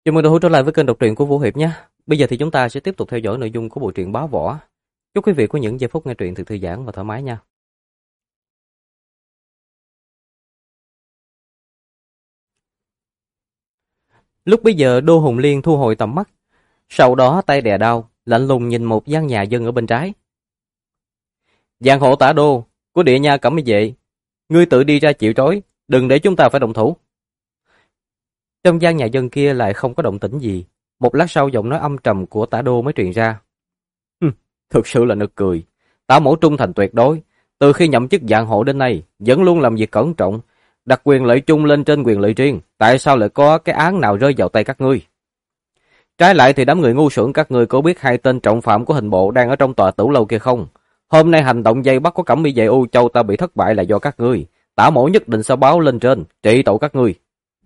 Chào mừng đã trở lại với kênh đọc truyện của Vũ Hiệp nhé. Bây giờ thì chúng ta sẽ tiếp tục theo dõi nội dung của bộ truyện Bá Võ. Chúc quý vị có những giây phút nghe truyện thật thư giãn và thoải mái nha. Lúc bấy giờ Đô Hùng Liên thu hồi tầm mắt, sau đó tay đè đao, lạnh lùng nhìn một gian nhà dân ở bên trái. Giang hộ Tả Đô của Địa Nha Cẩm Y Vệ, ngươi tự đi ra chịu trói, đừng để chúng ta phải động thủ. Trong gian nhà dân kia lại không có động tĩnh gì. Một lát sau giọng nói âm trầm của Tả Đô mới truyền ra. Thực sự là nực cười. Tả mẫu trung thành tuyệt đối, từ khi nhậm chức giang hộ đến nay vẫn luôn làm việc cẩn trọng, đặt quyền lợi chung lên trên quyền lợi riêng. Tại sao lại có cái án nào rơi vào tay các ngươi? Trái lại thì đám người ngu xuẩn các ngươi có biết hai tên trọng phạm của hình bộ đang ở trong tòa tử lâu kia không? Hôm nay hành động dây bắt của Cẩm Y Vệ U Châu ta bị thất bại là do các ngươi. Tả mẫu nhất định sẽ báo lên trên trị tội các ngươi.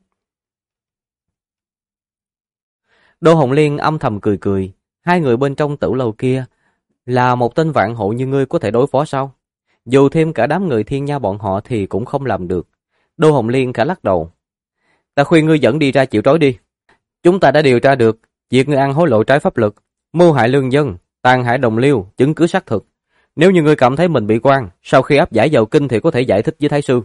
Đô Hồng Liên âm thầm cười cười. Hai người bên trong tử lâu kia là một tên vạn hộ như ngươi có thể đối phó sao? Dù thêm cả đám người Thiên Nha bọn họ thì cũng không làm được. Đô Hồng Liên cả lắc đầu. Ta khuyên ngươi dẫn đi ra chịu trói đi. Chúng ta đã điều tra được việc ngươi ăn hối lộ trái pháp luật, mưu hại lương dân, tàn hại đồng liêu, chứng cứ xác thực. Nếu như ngươi cảm thấy mình bị oan, sau khi áp giải vào kinh thì có thể giải thích với thái sư.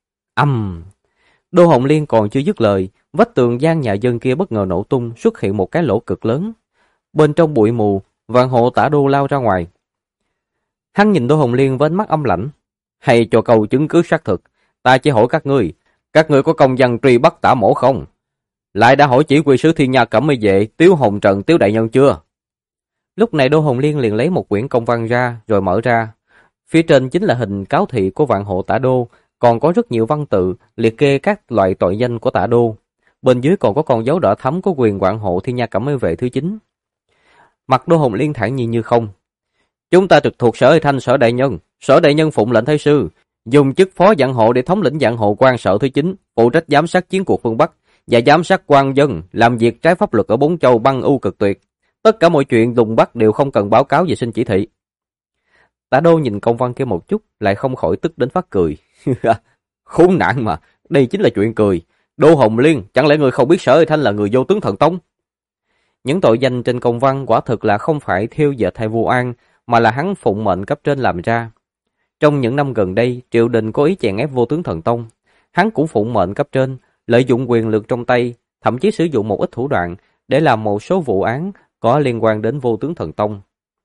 Đô Hồng Liên còn chưa dứt lời, vách tường gian nhà dân kia bất ngờ nổ tung, xuất hiện một cái lỗ cực lớn. Bên trong bụi mù, vạn hộ Tả Đô lao ra ngoài. Hắn nhìn Đô Hồng Liên với ánh mắt âm lãnh. Hay cho câu chứng cứ xác thực, ta chỉ hỏi các ngươi có công văn truy bắt Tả mổ không? Lại đã hỏi chỉ huy sứ Thiên Nha Cẩm Y Vệ, Tiếu Hồng Trần, Tiếu đại nhân chưa? Lúc này Đô Hồng Liên liền lấy một quyển công văn ra, rồi mở ra. Phía trên chính là hình cáo thị của vạn hộ Tả Đô, còn có rất nhiều văn tự liệt kê các loại tội danh của Tả Đô. Bên dưới còn có con dấu đỏ thắm của quyền vạn hộ Thiên Nha Cẩm Y Vệ thứ 9. Mặt Đô Hồng Liên thản nhiên như không. Chúng ta trực thuộc Sở Y Thanh Sở đại nhân phụng lệnh thái sư, dùng chức phó vạn hộ để thống lĩnh vạn hộ quan sở thứ 9, phụ trách giám sát chiến cuộc phương Bắc và giám sát quan dân làm việc trái pháp luật ở bốn châu băng ưu cực tuyệt. Tất cả mọi chuyện lùng bắt đều không cần báo cáo và xin chỉ thị. Tả Đô nhìn công văn kia một chút, lại không khỏi tức đến phát cười. Khốn nạn mà, đây chính là chuyện cười. Đô Hồng Liên, chẳng lẽ người không biết Sở Y Thanh là người vô tướng thần tông? Những tội danh trên công văn quả thực là không phải thiêu dệt hay vu oan, mà là hắn phụng mệnh cấp trên làm ra. Trong những năm gần đây, triều đình có ý chèn ép vô tướng thần tông. Hắn cũng phụng mệnh cấp trên, lợi dụng quyền lực trong tay, thậm chí sử dụng một ít thủ đoạn để làm một số vụ án có liên quan đến vô tướng thần tông.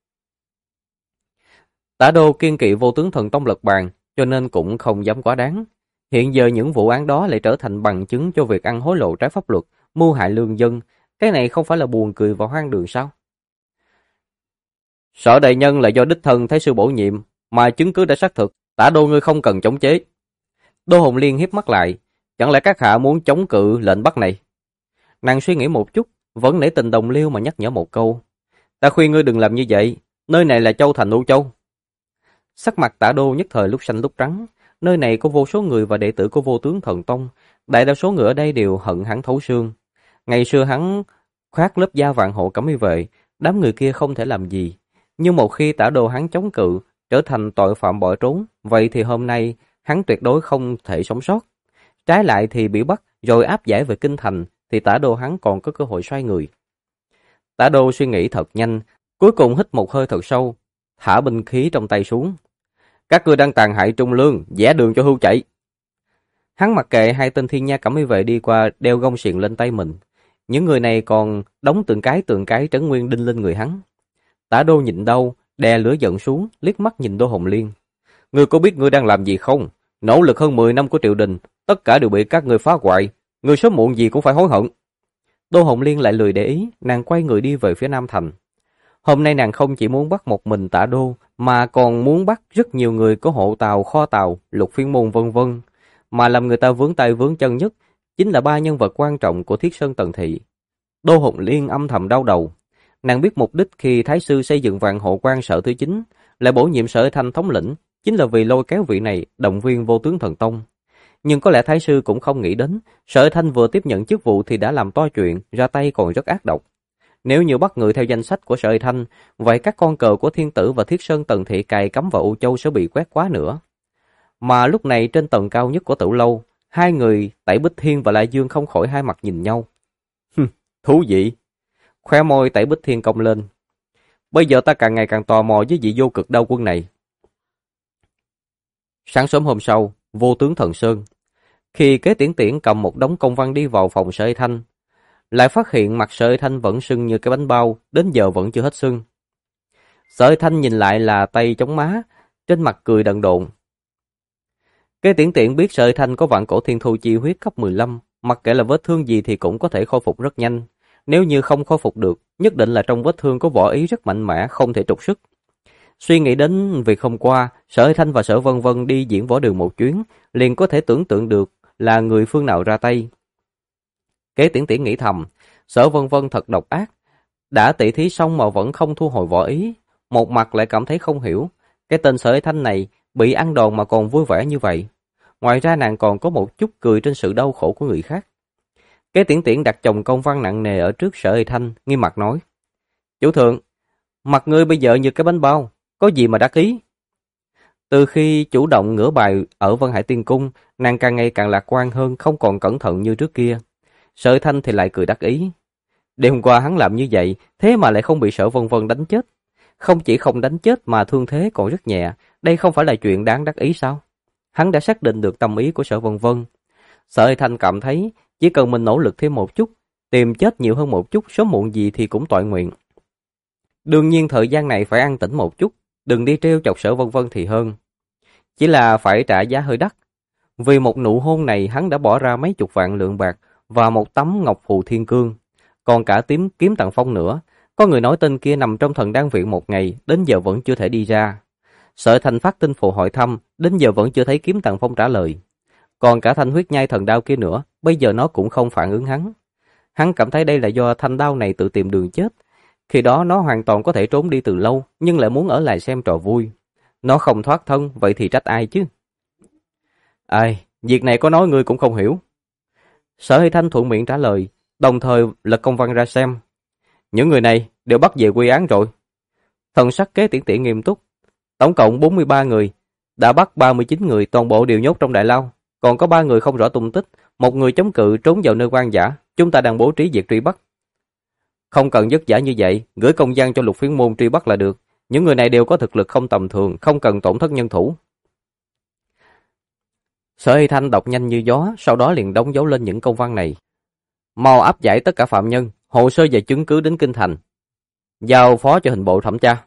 Tả Đô kiên kỵ vô tướng thần tông lật bàn, cho nên cũng không dám quá đáng. Hiện giờ những vụ án đó lại trở thành bằng chứng cho việc ăn hối lộ trái pháp luật, mưu hại lương dân. Cái này không phải là buồn cười và hoang đường sao? Sở đại nhân là do đích thân thái sư bổ nhiệm, mà chứng cứ đã xác thực, Tả Đô ngươi không cần chống chế. Đô Hồng Liên hiếp mắt lại, chẳng lẽ các hạ muốn chống cự lệnh bắt này? Nàng suy nghĩ một chút, vẫn nể tình đồng liêu mà nhắc nhở một câu. Ta khuyên ngươi đừng làm như vậy, nơi này là châu thành U Châu. Sắc mặt Tả Đô nhất thời lúc xanh lúc trắng, nơi này có vô số người và đệ tử của vô tướng thần tông, đại đa số người ở đây đều hận hắn thấu xương. Ngày xưa hắn khoác lớp da vạn hộ Cẩm Y Vệ, đám người kia không thể làm gì. Nhưng một khi Tả Đô hắn chống cự, trở thành tội phạm bỏ trốn, vậy thì hôm nay hắn tuyệt đối không thể sống sót. Trái lại thì bị bắt rồi áp giải về kinh thành, thì Tả Đô hắn còn có cơ hội xoay người. Tả Đô suy nghĩ thật nhanh, cuối cùng hít một hơi thật sâu, thả binh khí trong tay xuống. Các ngươi đang tàn hại trung lương, vẽ đường cho hưu chạy. Hắn mặc kệ hai tên Thiên Nha Cẩm Y Vệ đi qua đeo gông xiềng lên tay mình. Những người này còn đóng từng cái trấn nguyên đinh lên người hắn. Tả Đô nhịn đau, đè lửa giận xuống, liếc mắt nhìn Đô Hồng Liên. Ngươi có biết ngươi đang làm gì không? Nỗ lực hơn 10 năm của triều đình, tất cả đều bị các ngươi phá hoại. Ngươi sớm muộn gì cũng phải hối hận. Đô Hồng Liên lại lười để ý, nàng quay người đi về phía Nam Thành. Hôm nay nàng không chỉ muốn bắt một mình Tả Đô, mà còn muốn bắt rất nhiều người có hộ tàu, kho tàu, lục phiên môn vân vân. Mà làm người ta vướng tay vướng chân nhất, chính là ba nhân vật quan trọng của Thiết Sơn Tần Thị. Đô Hồng Liên âm thầm đau đầu. Nàng biết mục đích khi thái sư xây dựng vạn hộ quan sở thứ 9, lại bổ nhiệm Sở Thanh thống lĩnh, chính là vì lôi kéo vị này động viên vô tướng thần tông. Nhưng có lẽ thái sư cũng không nghĩ đến, Sở Thanh vừa tiếp nhận chức vụ thì đã làm to chuyện, ra tay còn rất ác độc. Nếu như bắt người theo danh sách của Sở Thanh, vậy các con cờ của Thiên Tử và Thiết Sơn Tần Thị cài cắm vào U Châu sẽ bị quét quá nữa. Mà lúc này trên tầng cao nhất của Tử lâu, hai người Tẩy Bích Thiên và Lại Dương không khỏi hai mặt nhìn nhau. Thú vị. Khóe môi Tẩy Bích Thiên cong lên. Bây giờ ta càng ngày càng tò mò với vị vô cực đao quân này. Sáng sớm hôm sau, vô tướng Thần Sơn. Khi Kế Tiễn Tiễn cầm một đống công văn đi vào phòng Sở Y Thanh, lại phát hiện mặt Sở Y Thanh vẫn sưng như cái bánh bao, đến giờ vẫn chưa hết sưng. Sở Y Thanh nhìn lại là tay chống má, trên mặt cười đần độn. Kế Tiễn Tiễn biết Sở Y Thanh có vạn cổ thiên thu chi huyết cấp 15, mặc kệ là vết thương gì thì cũng có thể khôi phục rất nhanh. Nếu như không khôi phục được, nhất định là trong vết thương có võ ý rất mạnh mẽ, không thể trục sức. Suy nghĩ đến việc hôm qua, Sở Y Thanh và Sở Vân Vân đi diễn võ đường một chuyến, liền có thể tưởng tượng được là người phương nào ra tay. Kế Tiễn Tiễn nghĩ thầm, Sở Vân Vân thật độc ác, đã tỉ thí xong mà vẫn không thu hồi võ ý, một mặt lại cảm thấy không hiểu, cái tên Sở Y Thanh này bị ăn đòn mà còn vui vẻ như vậy. Ngoài ra nàng còn có một chút cười trên sự đau khổ của người khác. Kế Tiễn Tiễn đặt chồng công văn nặng nề ở trước Sở Y Thanh, nghiêm mặt nói: "Chủ thượng, mặt ngươi bây giờ như cái bánh bao, có gì mà đắc ý?" Từ khi chủ động ngửa bài ở Vân Hải Tiên Cung, nàng càng ngày càng lạc quan hơn, không còn cẩn thận như trước kia. Sở Y Thanh thì lại cười đắc ý. Đêm hôm qua hắn làm như vậy, thế mà lại không bị Sở Vân Vân đánh chết. Không chỉ không đánh chết mà thương thế còn rất nhẹ, đây không phải là chuyện đáng đắc ý sao? Hắn đã xác định được tâm ý của Sở Vân Vân. Sở Y Thanh cảm thấy chỉ cần mình nỗ lực thêm một chút, tìm chết nhiều hơn một chút, sớm muộn gì thì cũng toại nguyện. Đương nhiên thời gian này phải an tĩnh một chút, đừng đi trêu chọc Sở Vân Vân thì hơn. Chỉ là phải trả giá hơi đắt. Vì một nụ hôn này hắn đã bỏ ra mấy chục vạn lượng bạc và một tấm ngọc phù thiên cương, còn cả kiếm Tặng Phong nữa. Có người nói tên kia nằm trong thần đan viện một ngày, đến giờ vẫn chưa thể đi ra. Sở Thanh phát tin phù hỏi thăm, đến giờ vẫn chưa thấy kiếm Tặng Phong trả lời. Còn cả thanh huyết nhai thần đao kia nữa, bây giờ nó cũng không phản ứng hắn. Hắn cảm thấy đây là do thanh đao này tự tìm đường chết. Khi đó nó hoàn toàn có thể trốn đi từ lâu, nhưng lại muốn ở lại xem trò vui. Nó không thoát thân, vậy thì trách ai chứ? Ai, việc này có nói ngươi cũng không hiểu. Sở Hy Thanh thuận miệng trả lời, đồng thời lật công văn ra xem. Những người này đều bắt về quy án rồi. Thần sắc Kế Tiễn Tiễn nghiêm túc. Tổng cộng 43 người, đã bắt 39 người, toàn bộ đều nhốt trong đại lao. Còn có 3 người không rõ tung tích, một người chống cự trốn vào nơi quan dã. Chúng ta đang bố trí việc truy bắt. Không cần vất vả như vậy, gửi công văn cho Lục Phiến Môn truy bắt là được. Những người này đều có thực lực không tầm thường, không cần tổn thất nhân thủ. Sở Hy Thanh đọc nhanh như gió, sau đó liền đóng dấu lên những công văn này. Mau áp giải tất cả phạm nhân, hồ sơ và chứng cứ đến kinh thành, giao phó cho hình bộ thẩm tra.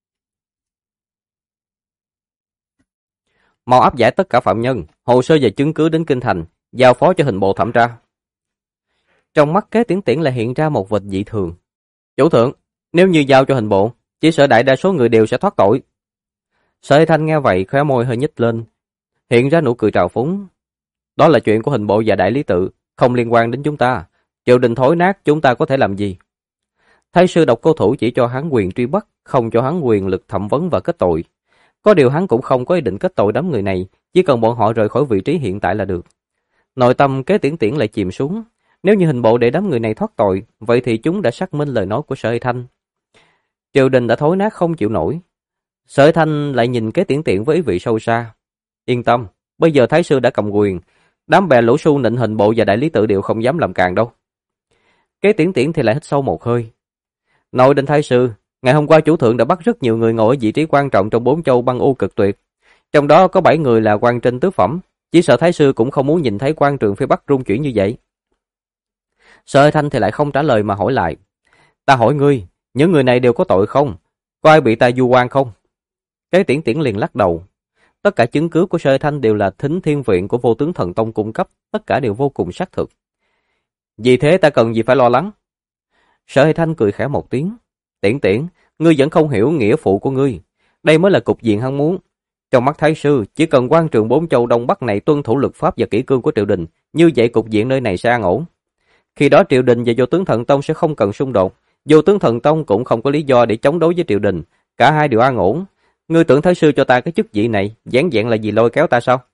Mau áp giải tất cả phạm nhân, hồ sơ và chứng cứ đến kinh thành, giao phó cho hình bộ thẩm tra. Trong mắt Kế Tiễn Tiễn lại hiện ra một vệt dị thường. Chủ thượng, nếu như giao cho hình bộ, chỉ sợ đại đa số người đều sẽ thoát tội. Sở Hy Thanh nghe vậy, khóe môi hơi nhếch lên, hiện ra nụ cười trào phúng. Đó là chuyện của hình bộ và đại lý tự, không liên quan đến chúng ta. Triều đình thối nát, chúng ta có thể làm gì? Thái sư Độc Cô Thủ chỉ cho hắn quyền truy bắt, không cho hắn quyền lực thẩm vấn và kết tội. Có điều hắn cũng không có ý định kết tội đám người này, chỉ cần bọn họ rời khỏi vị trí hiện tại là được. Nội tâm Kế Tiễn Tiễn lại chìm xuống. Nếu như hình bộ để đám người này thoát tội, vậy thì chúng đã xác minh lời nói của Sở Hy Thanh. Triều đình đã thối nát không chịu nổi. Sở Hy Thanh lại nhìn Kế Tiễn Tiễn với ý vị sâu xa. Yên tâm, bây giờ Thái sư đã cầm quyền, đám bè lũ su nịnh hình bộ và đại lý tự đều không dám làm càn đâu. Kế Tiễn Tiễn thì lại hít sâu một hơi. Nội định Thái sư, ngày hôm qua chủ thượng đã bắt rất nhiều người ngồi ở vị trí quan trọng trong 4 châu băng u cực tuyệt. Trong đó có 7 người là quan trên tứ phẩm, chỉ sợ Thái sư cũng không muốn nhìn thấy quan trường phía Bắc rung chuyển như vậy. Sở Hy Thanh thì lại không trả lời mà hỏi lại. Ta hỏi ngươi, những người này đều có tội không? Có ai bị ta vu oan không? Kế Tiễn Tiễn liền lắc đầu. Tất cả chứng cứ của Sở Hy Thanh đều là Thính Thiên Viện của Vô Tướng Thần Tông cung cấp, tất cả đều vô cùng xác thực. Vì thế ta cần gì phải lo lắng? Sở Hy Thanh cười khẽ một tiếng. Tiễn Tiễn, ngươi vẫn không hiểu nghĩa phụ của ngươi. Đây mới là cục diện hắn muốn. Trong mắt Thái sư, chỉ cần quan trường 4 châu Đông Bắc này tuân thủ luật pháp và kỷ cương của triều đình, như vậy cục diện nơi này sẽ an ổn. Khi đó triều đình và Vô Tướng Thần Tông sẽ không cần xung đột, Vô Tướng Thần Tông cũng không có lý do để chống đối với triều đình, cả hai đều an ổn. Ngươi tưởng Thái sư cho ta cái chức vị này, dán dạng là gì lôi kéo ta sao?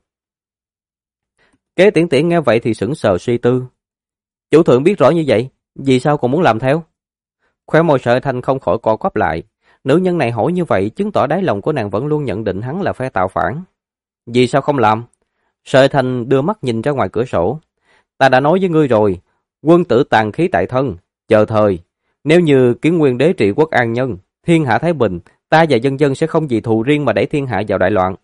Kế Tiễn Tiễn nghe vậy thì sững sờ suy tư. Chủ thượng biết rõ như vậy, vì sao còn muốn làm theo? Khóe môi Sở Thanh không khỏi co quắp lại. Nữ nhân này hỏi như vậy chứng tỏ đáy lòng của nàng vẫn luôn nhận định hắn là phe tạo phản. Vì sao không làm? Sở Thanh đưa mắt nhìn ra ngoài cửa sổ. Ta đã nói với ngươi rồi, Quân tử tàn khí tại thân, chờ thời. Nếu như Kiến Nguyên đế trị quốc an nhân, thiên hạ thái bình, ta và dân dân sẽ không vì thù riêng mà đẩy thiên hạ vào đại loạn.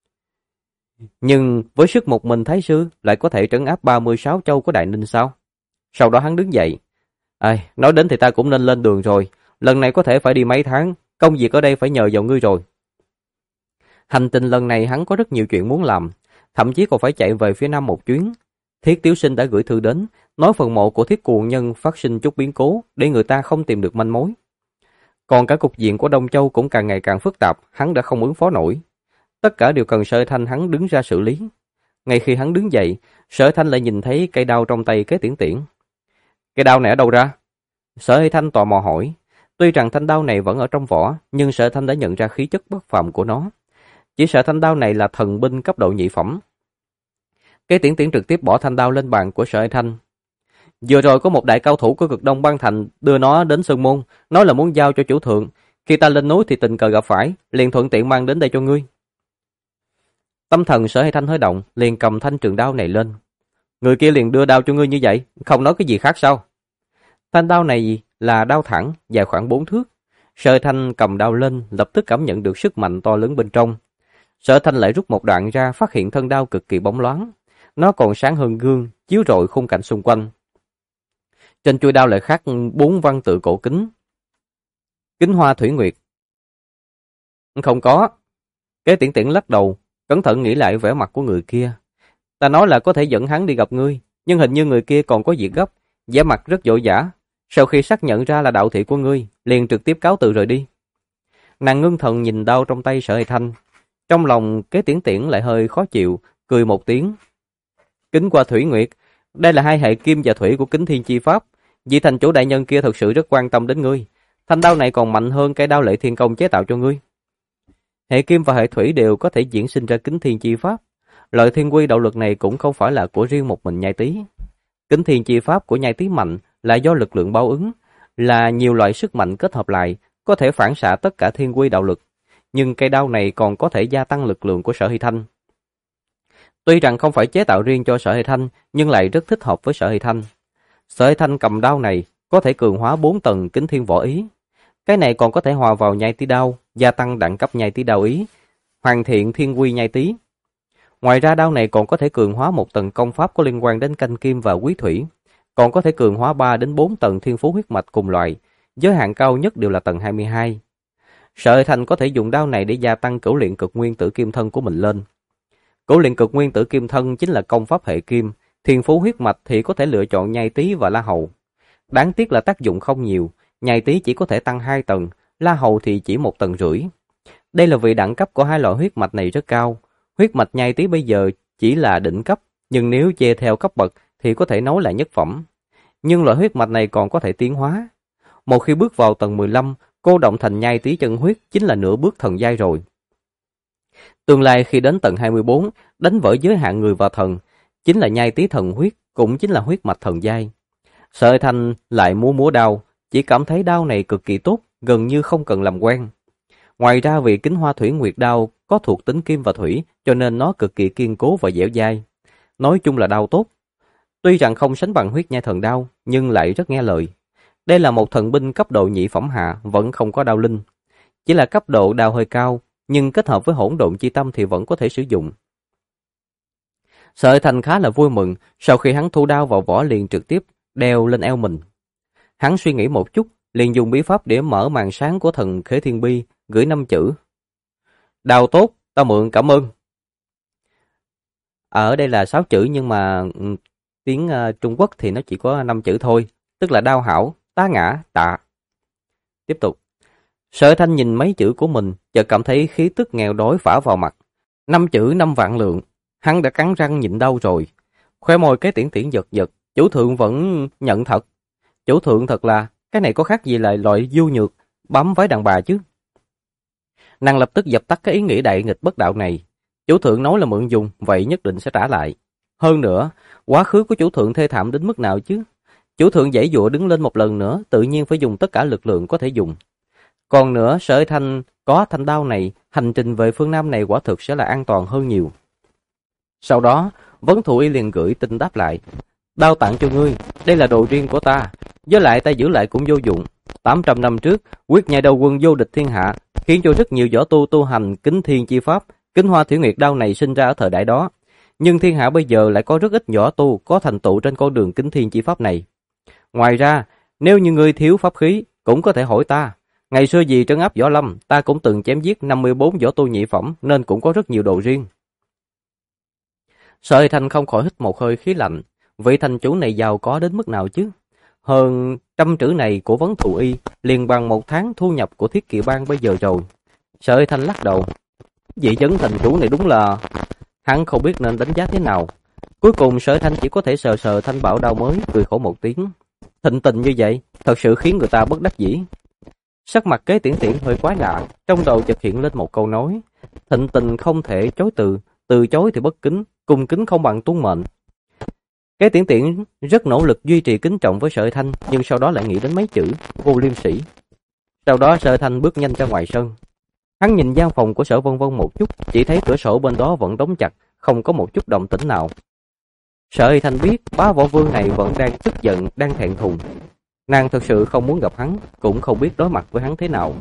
Nhưng với sức một mình Thái sư lại có thể trấn áp 36 châu của Đại Ninh sao? Sau đó hắn đứng dậy. Nói đến thì ta cũng nên lên đường rồi. Lần này có thể phải đi mấy tháng, công việc ở đây phải nhờ vào ngươi rồi. Hành trình lần này hắn có rất nhiều chuyện muốn làm, thậm chí còn phải chạy về phía Nam một chuyến. Thiết Tiếu Sinh đã gửi thư đến, nói phần mộ của Thiết Cuồng Nhân phát sinh chút biến cố để người ta không tìm được manh mối. Còn cả cục diện của Đông Châu cũng càng ngày càng phức tạp, hắn đã không ứng phó nổi. Tất cả đều cần Sở Thanh hắn đứng ra xử lý. Ngay khi hắn đứng dậy, Sở Thanh lại nhìn thấy cây đao trong tay Kế Tiễn Tiễn. Cây đao này ở đâu ra? Sở Thanh tò mò hỏi. Tuy rằng thanh đao này vẫn ở trong vỏ, nhưng Sở Thanh đã nhận ra khí chất bất phàm của nó. Chỉ sợ thanh đao này là thần binh cấp độ nhị phẩm. Kế Tiễn Tiễn trực tiếp bỏ thanh đao lên bàn của Sở Thanh. Vừa rồi có một đại cao thủ của Cực Đông Bang Thành đưa nó đến Sơn Môn, nói là muốn giao cho chủ thượng. Khi ta lên núi thì tình cờ gặp phải, liền thuận tiện mang đến đây cho ngươi. Tâm thần Sở Thanh hơi động, liền cầm thanh trường đao này lên. Người kia liền đưa đao cho ngươi như vậy, không nói cái gì khác sao? Thanh đao này là đao thẳng, dài khoảng 4 thước. Sở Thanh cầm đao lên, lập tức cảm nhận được sức mạnh to lớn bên trong. Sở Thanh lại rút một đoạn ra, phát hiện thân đao cực kỳ bóng loáng. Nó còn sáng hơn gương, chiếu rọi khung cảnh xung quanh. Trên chuôi đao lại khắc 4 văn tự cổ kính. Kính Hoa Thủy Nguyệt. Không có. Kế Tiễn Tiễn lắc đầu, cẩn thận nghĩ lại vẻ mặt của người kia. Ta nói là có thể dẫn hắn đi gặp ngươi, nhưng hình như người kia còn có việc gấp, vẻ mặt rất vội vã. Sau khi xác nhận ra là đạo thị của ngươi, liền trực tiếp cáo từ rời đi. Nàng ngưng thần nhìn đao trong tay Sở Thanh. Trong lòng Kế Tiễn Tiễn lại hơi khó chịu, cười một tiếng. Kính Hoa Thủy Nguyệt, đây là hai hệ kim và thủy của Kính Thiên Chi Pháp. Vị thành chủ đại nhân kia thực sự rất quan tâm đến ngươi. Thanh đao này còn mạnh hơn cái đao Lệ Thiên Công chế tạo cho ngươi. Hệ kim và hệ thủy đều có thể diễn sinh ra Kính Thiên Chi Pháp. Lợi Thiên Quy đạo lực này cũng không phải là của riêng một mình Nhai Tý. Kính Thiên Chi Pháp của Nhai Tý mạnh là do lực lượng báo ứng, là nhiều loại sức mạnh kết hợp lại, có thể phản xạ tất cả Thiên Quy đạo lực. Nhưng cây đao này còn có thể gia tăng lực lượng của Sở Hy Thanh. Tuy rằng không phải chế tạo riêng cho Sở Hy Thanh, nhưng lại rất thích hợp với Sở Hy Thanh. Sở Hy Thanh cầm đao này có thể cường hóa 4 tầng Kính Thiên Võ Ý. Cái này còn có thể hòa vào Nhai Tý đao, gia tăng đẳng cấp Nhai Tý đao ý, hoàn thiện Thiên Quy Nhai Tý. Ngoài ra đao này còn có thể cường hóa 1 tầng công pháp có liên quan đến canh kim và quý thủy, còn có thể cường hóa 3 đến 4 tầng thiên phú huyết mạch cùng loại, giới hạn cao nhất đều là tầng 22. Sở Hy Thanh có thể dùng đao này để gia tăng cửu luyện cực nguyên tử kim thân của mình lên. Cửu luyện cực nguyên tử kim thân chính là công pháp hệ kim, thiên phú huyết mạch thì có thể lựa chọn Nhai Tý và La Hầu. Đáng tiếc là tác dụng không nhiều, Nhai Tý chỉ có thể tăng 2 tầng, La Hầu thì chỉ 1 tầng rưỡi. Đây là vì đẳng cấp của hai loại huyết mạch này rất cao. Huyết mạch Nhai Tý bây giờ chỉ là đỉnh cấp, nhưng nếu chia theo cấp bậc thì có thể nói là nhất phẩm. Nhưng loại huyết mạch này còn có thể tiến hóa. Một khi bước vào tầng 15, cô động thành Nhai Tý chân huyết chính là nửa bước thần giai rồi. Tương lai khi đến tầng 24, đánh vỡ giới hạn người và thần, chính là Nhai Tý thần huyết, cũng chính là huyết mạch thần giai. Sở Thanh lại múa đao, chỉ cảm thấy đao này cực kỳ tốt, gần như không cần làm quen. Ngoài ra vì Kính Hoa Thủy Nguyệt đao có thuộc tính kim và thủy, cho nên nó cực kỳ kiên cố và dẻo dai. Nói chung là đao tốt. Tuy rằng không sánh bằng Huyết Nhai Thần đao, nhưng lại rất nghe lời. Đây là một thần binh cấp độ nhị phẩm hạ, vẫn không có đao linh. Chỉ là cấp độ đao hơi cao, nhưng kết hợp với hỗn độn chi tâm thì vẫn có thể sử dụng. Sở Thanh khá là vui mừng, sau khi hắn thu đao vào vỏ liền trực tiếp đeo lên eo mình. Hắn suy nghĩ một chút, liền dùng bí pháp để mở màn sáng của thần Khế Thiên Bi, gửi 5 chữ. Đao tốt, ta mượn cảm ơn. Ở đây là 6 chữ nhưng mà tiếng Trung Quốc thì nó chỉ có 5 chữ thôi, tức là đao hảo, tá ngã, tạ. Tiếp tục. Sở Thanh nhìn mấy chữ của mình, chợt cảm thấy khí tức nghèo đói phả vào mặt. 5 chữ 5 vạn lượng, hắn đã cắn răng nhịn đau rồi. Khóe môi Kế Tiễn Tiễn giật giật, chủ thượng vẫn nhận thật. Chủ thượng thật là, cái này có khác gì là loại du nhược, bám váy đàn bà chứ. Nàng lập tức dập tắt cái ý nghĩ đại nghịch bất đạo này. Chủ thượng nói là mượn dùng, vậy nhất định sẽ trả lại. Hơn nữa, quá khứ của chủ thượng thê thảm đến mức nào chứ? Chủ thượng giãy giụa đứng lên một lần nữa, tự nhiên phải dùng tất cả lực lượng có thể dùng. Còn nữa, Sở Thanh có thanh đao này, hành trình về phương Nam này quả thực sẽ là an toàn hơn nhiều. Sau đó, Vấn Thụ Y liền gửi tin đáp lại. Đao tặng cho ngươi, đây là đồ riêng của ta, với lại ta giữ lại cũng vô dụng. 800 năm trước, quyết nhai đầu quân vô địch thiên hạ, khiến cho rất nhiều võ tu tu hành kính thiên chi pháp. Kính hoa thủy nguyệt đao này sinh ra ở thời đại đó, nhưng thiên hạ bây giờ lại có rất ít võ tu có thành tựu trên con đường kính thiên chi pháp này. Ngoài ra, nếu như ngươi thiếu pháp khí, cũng có thể hỏi ta. Ngày xưa vì trấn áp võ lâm, ta cũng từng chém giết 54 võ tu nhị phẩm, nên cũng có rất nhiều đồ riêng. Sở Thanh không khỏi hít một hơi khí lạnh. Vị thành chủ này giàu có đến mức nào chứ? Hơn trăm trữ này của vấn thù y liền bằng 1 tháng thu nhập của Thiết Kỵ Bang bây giờ rồi. Sở Thanh lắc đầu. Vị vấn thành chủ này đúng là... Hắn không biết nên đánh giá thế nào. Cuối cùng Sở Thanh chỉ có thể sờ sờ thanh bảo đao mới, cười khổ một tiếng. Thịnh tình như vậy, thật sự khiến người ta bất đắc dĩ. Sắc mặt Kế Tiễn Tiễn hơi quái lạ, trong đầu chợt hiện lên một câu nói. Thịnh tình không thể chối từ, từ chối thì bất kính, cùng kính không bằng tuân mệnh. Kế Tiễn Tiễn rất nỗ lực duy trì kính trọng với Sở Thanh, nhưng sau đó lại nghĩ đến mấy chữ vô liêm sỉ. Sau đó Sở Thanh bước nhanh ra ngoài sân. Hắn nhìn gian phòng của Sở Vân Vân một chút, chỉ thấy cửa sổ bên đó vẫn đóng chặt, không có một chút động tĩnh nào. Sở Thanh biết bá võ vương này vẫn đang tức giận, đang thẹn thùng. Nàng thực sự không muốn gặp hắn, cũng không biết đối mặt với hắn thế nào.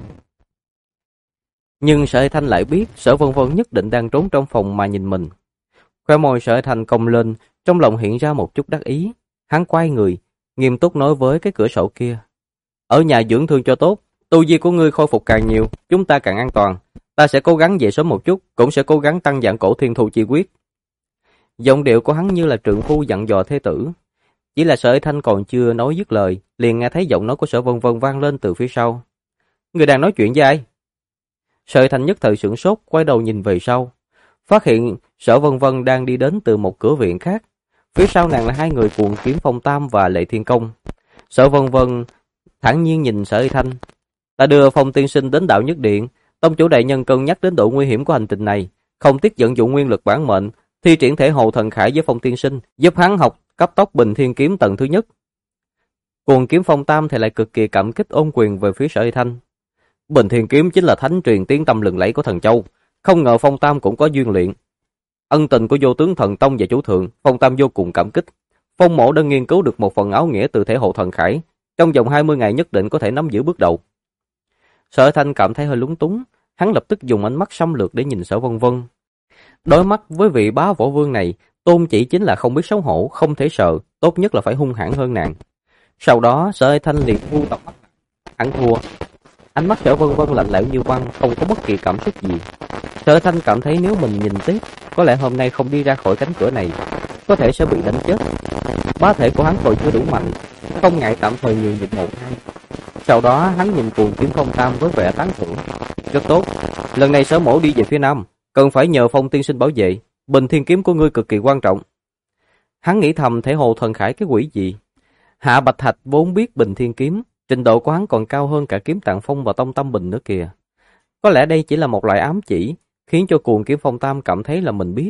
Nhưng Sở Thanh lại biết Sở Vân Vân nhất định đang trốn trong phòng mà nhìn mình. Khóe môi Sở Thanh cong lên, trong lòng hiện ra một chút đắc ý. Hắn quay người, nghiêm túc nói với cái cửa sổ kia. Ở nhà dưỡng thương cho tốt, tu vi của ngươi khôi phục càng nhiều, chúng ta càng an toàn. Ta sẽ cố gắng về sớm một chút, cũng sẽ cố gắng tăng dạng cổ thiên thu chi quyết. Giọng điệu của hắn như là trượng phu dặn dò thế tử. Chỉ là Sở Thanh còn chưa nói dứt lời, liền nghe thấy giọng nói của Sở Vân Vân vang lên từ phía sau. Người đang nói chuyện với ai? Sở Thanh nhất thời sửng sốt, quay đầu nhìn về sau, phát hiện Sở Vân Vân đang đi đến từ một cửa viện khác. Phía sau nàng là 2 người Cuồng Kiếm Phong Tam và Lệ Thiên Công. Sở Vân Vân thản nhiên nhìn Sở Thanh. Ta đưa Phong tiên sinh đến Đạo Nhất Điện, tông chủ đại nhân cân nhắc đến độ nguy hiểm của hành trình này, không tiếc vận dụng nguyên lực bản mệnh, thi triển thể hồ thần khải với Phong tiên sinh, giúp hắn học cấp tốc Bình Thiên Kiếm tầng thứ nhất. Cuồng Kiếm Phong Tam thì lại cực kỳ cảm kích ôn quyền về phía Sở Thanh. Bình Thiên Kiếm chính là thánh truyền tiếng tăm lừng lẫy của Thần Châu, không ngờ Phong Tam cũng có duyên luyện. Ân tình của Vô Tướng Thần Tông và chủ thượng, Phong Tam vô cùng cảm kích. Phong mỗ đã nghiên cứu được một phần áo nghĩa từ thể hộ thần khải, trong vòng 20 ngày nhất định có thể nắm giữ bước đầu. Sở Thanh cảm thấy hơi lúng túng, hắn lập tức dùng ánh mắt xâm lược để nhìn Sở Vân Vân. Đối mắt với vị bá võ vương này, tôn chỉ chính là không biết xấu hổ, không thể sợ, tốt nhất là phải hung hãn hơn nàng. Sau đó Sở Thanh liền thu tầm mắt, hắn thua. Ánh mắt Sở Vân Vân lạnh lẽo như băng, không có bất kỳ cảm xúc gì. Sở Thanh cảm thấy nếu mình nhìn tiếp, có lẽ hôm nay không đi ra khỏi cánh cửa này, có thể sẽ bị đánh chết. Bá thể của hắn còn chưa đủ mạnh, không ngại tạm thời nhường nhịn một hai. Sau đó hắn nhìn Cuồng Kiếm Phong Tam với vẻ tán thưởng. Rất tốt, lần này Sở mỗ đi về phía nam, cần phải nhờ Phong tiên sinh bảo vệ, Bình Thiên Kiếm của ngươi cực kỳ quan trọng. Hắn nghĩ thầm thể hồ thần khải cái quỷ gì. Hạ Bạch Thạch vốn biết Bình Thiên Kiếm, trình độ của hắn còn cao hơn cả Kiếm Tạng Phong và Tông Tâm Bình nữa kìa. Có lẽ đây chỉ là một loại ám chỉ, khiến cho Cuồng Kiếm Phong Tam cảm thấy là mình biết.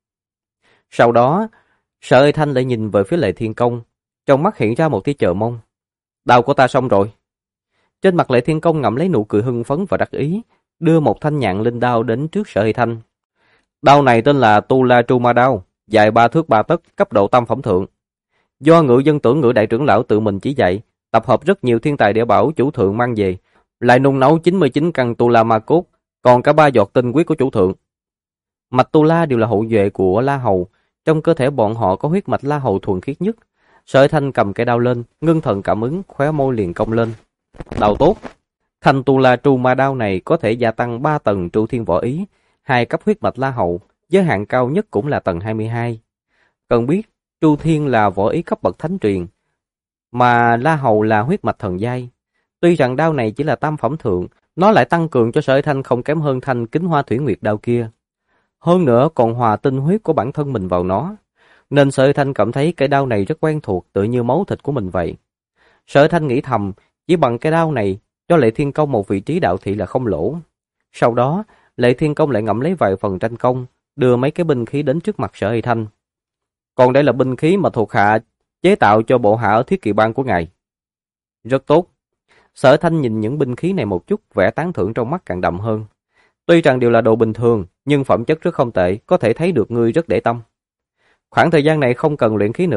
Sau đó, Sở Thanh lại nhìn về phía Lệ Thiên Công, trong mắt hiện ra một tia chờ mong. Đao của ta xong rồi. Trên mặt Lệ Thiên Công ngậm lấy nụ cười hưng phấn và đắc ý, đưa một thanh nhạn linh đao đến trước Sở Thanh. Đao này tên là Tu La Tru Ma Đao, dài 3 thước 3 tấc, cấp độ tam phẩm thượng. Do Ngự Dân Tưởng Ngự đại trưởng lão tự mình chỉ dạy, tập hợp rất nhiều thiên tài địa bảo chủ thượng mang về, lại nung nấu 99 căn Tu La Ma Cốt, còn cả 3 giọt tinh huyết của chủ thượng. Mạch Tu La đều là hậu duệ của La Hầu, trong cơ thể bọn họ có huyết mạch La Hầu thuần khiết nhất. Sở Thanh cầm cây đao lên, ngưng thần cảm ứng, khóe môi liền cong lên. Đao tốt. Thanh Tu La Tru Ma Đao này có thể gia tăng 3 tầng Tru Thiên Võ Ý, 2 cấp huyết mạch La Hầu, giới hạn cao nhất cũng là tầng 22. Cần biết, Tru Thiên là võ ý cấp bậc thánh truyền, mà La Hầu là huyết mạch thần giai. Tuy rằng đao này chỉ là tam phẩm thượng, nó lại tăng cường cho Sở Thanh không kém hơn thanh Kính Hoa Thủy Nguyệt đao kia. Hơn nữa còn hòa tinh huyết của bản thân mình vào nó, nên Sở Thanh cảm thấy cái đao này rất quen thuộc, tựa như máu thịt của mình vậy. Sở Thanh nghĩ thầm, chỉ bằng cái đao này, cho Lệ Thiên Công một vị trí đạo thị là không lỗ. Sau đó, Lệ Thiên Công lại ngậm lấy vài phần tranh công, đưa mấy cái binh khí đến trước mặt Sở Thanh. Còn đây là binh khí mà thuộc hạ chế tạo cho bộ hạ ở Thiết Kỵ Bang của ngài. Rất tốt. Sở Thanh nhìn những binh khí này một chút, vẻ tán thưởng trong mắt càng đậm hơn. Tuy rằng đều là đồ bình thường, nhưng phẩm chất rất không tệ, có thể thấy được ngươi rất để tâm. Khoảng thời gian này không cần luyện khí nữa,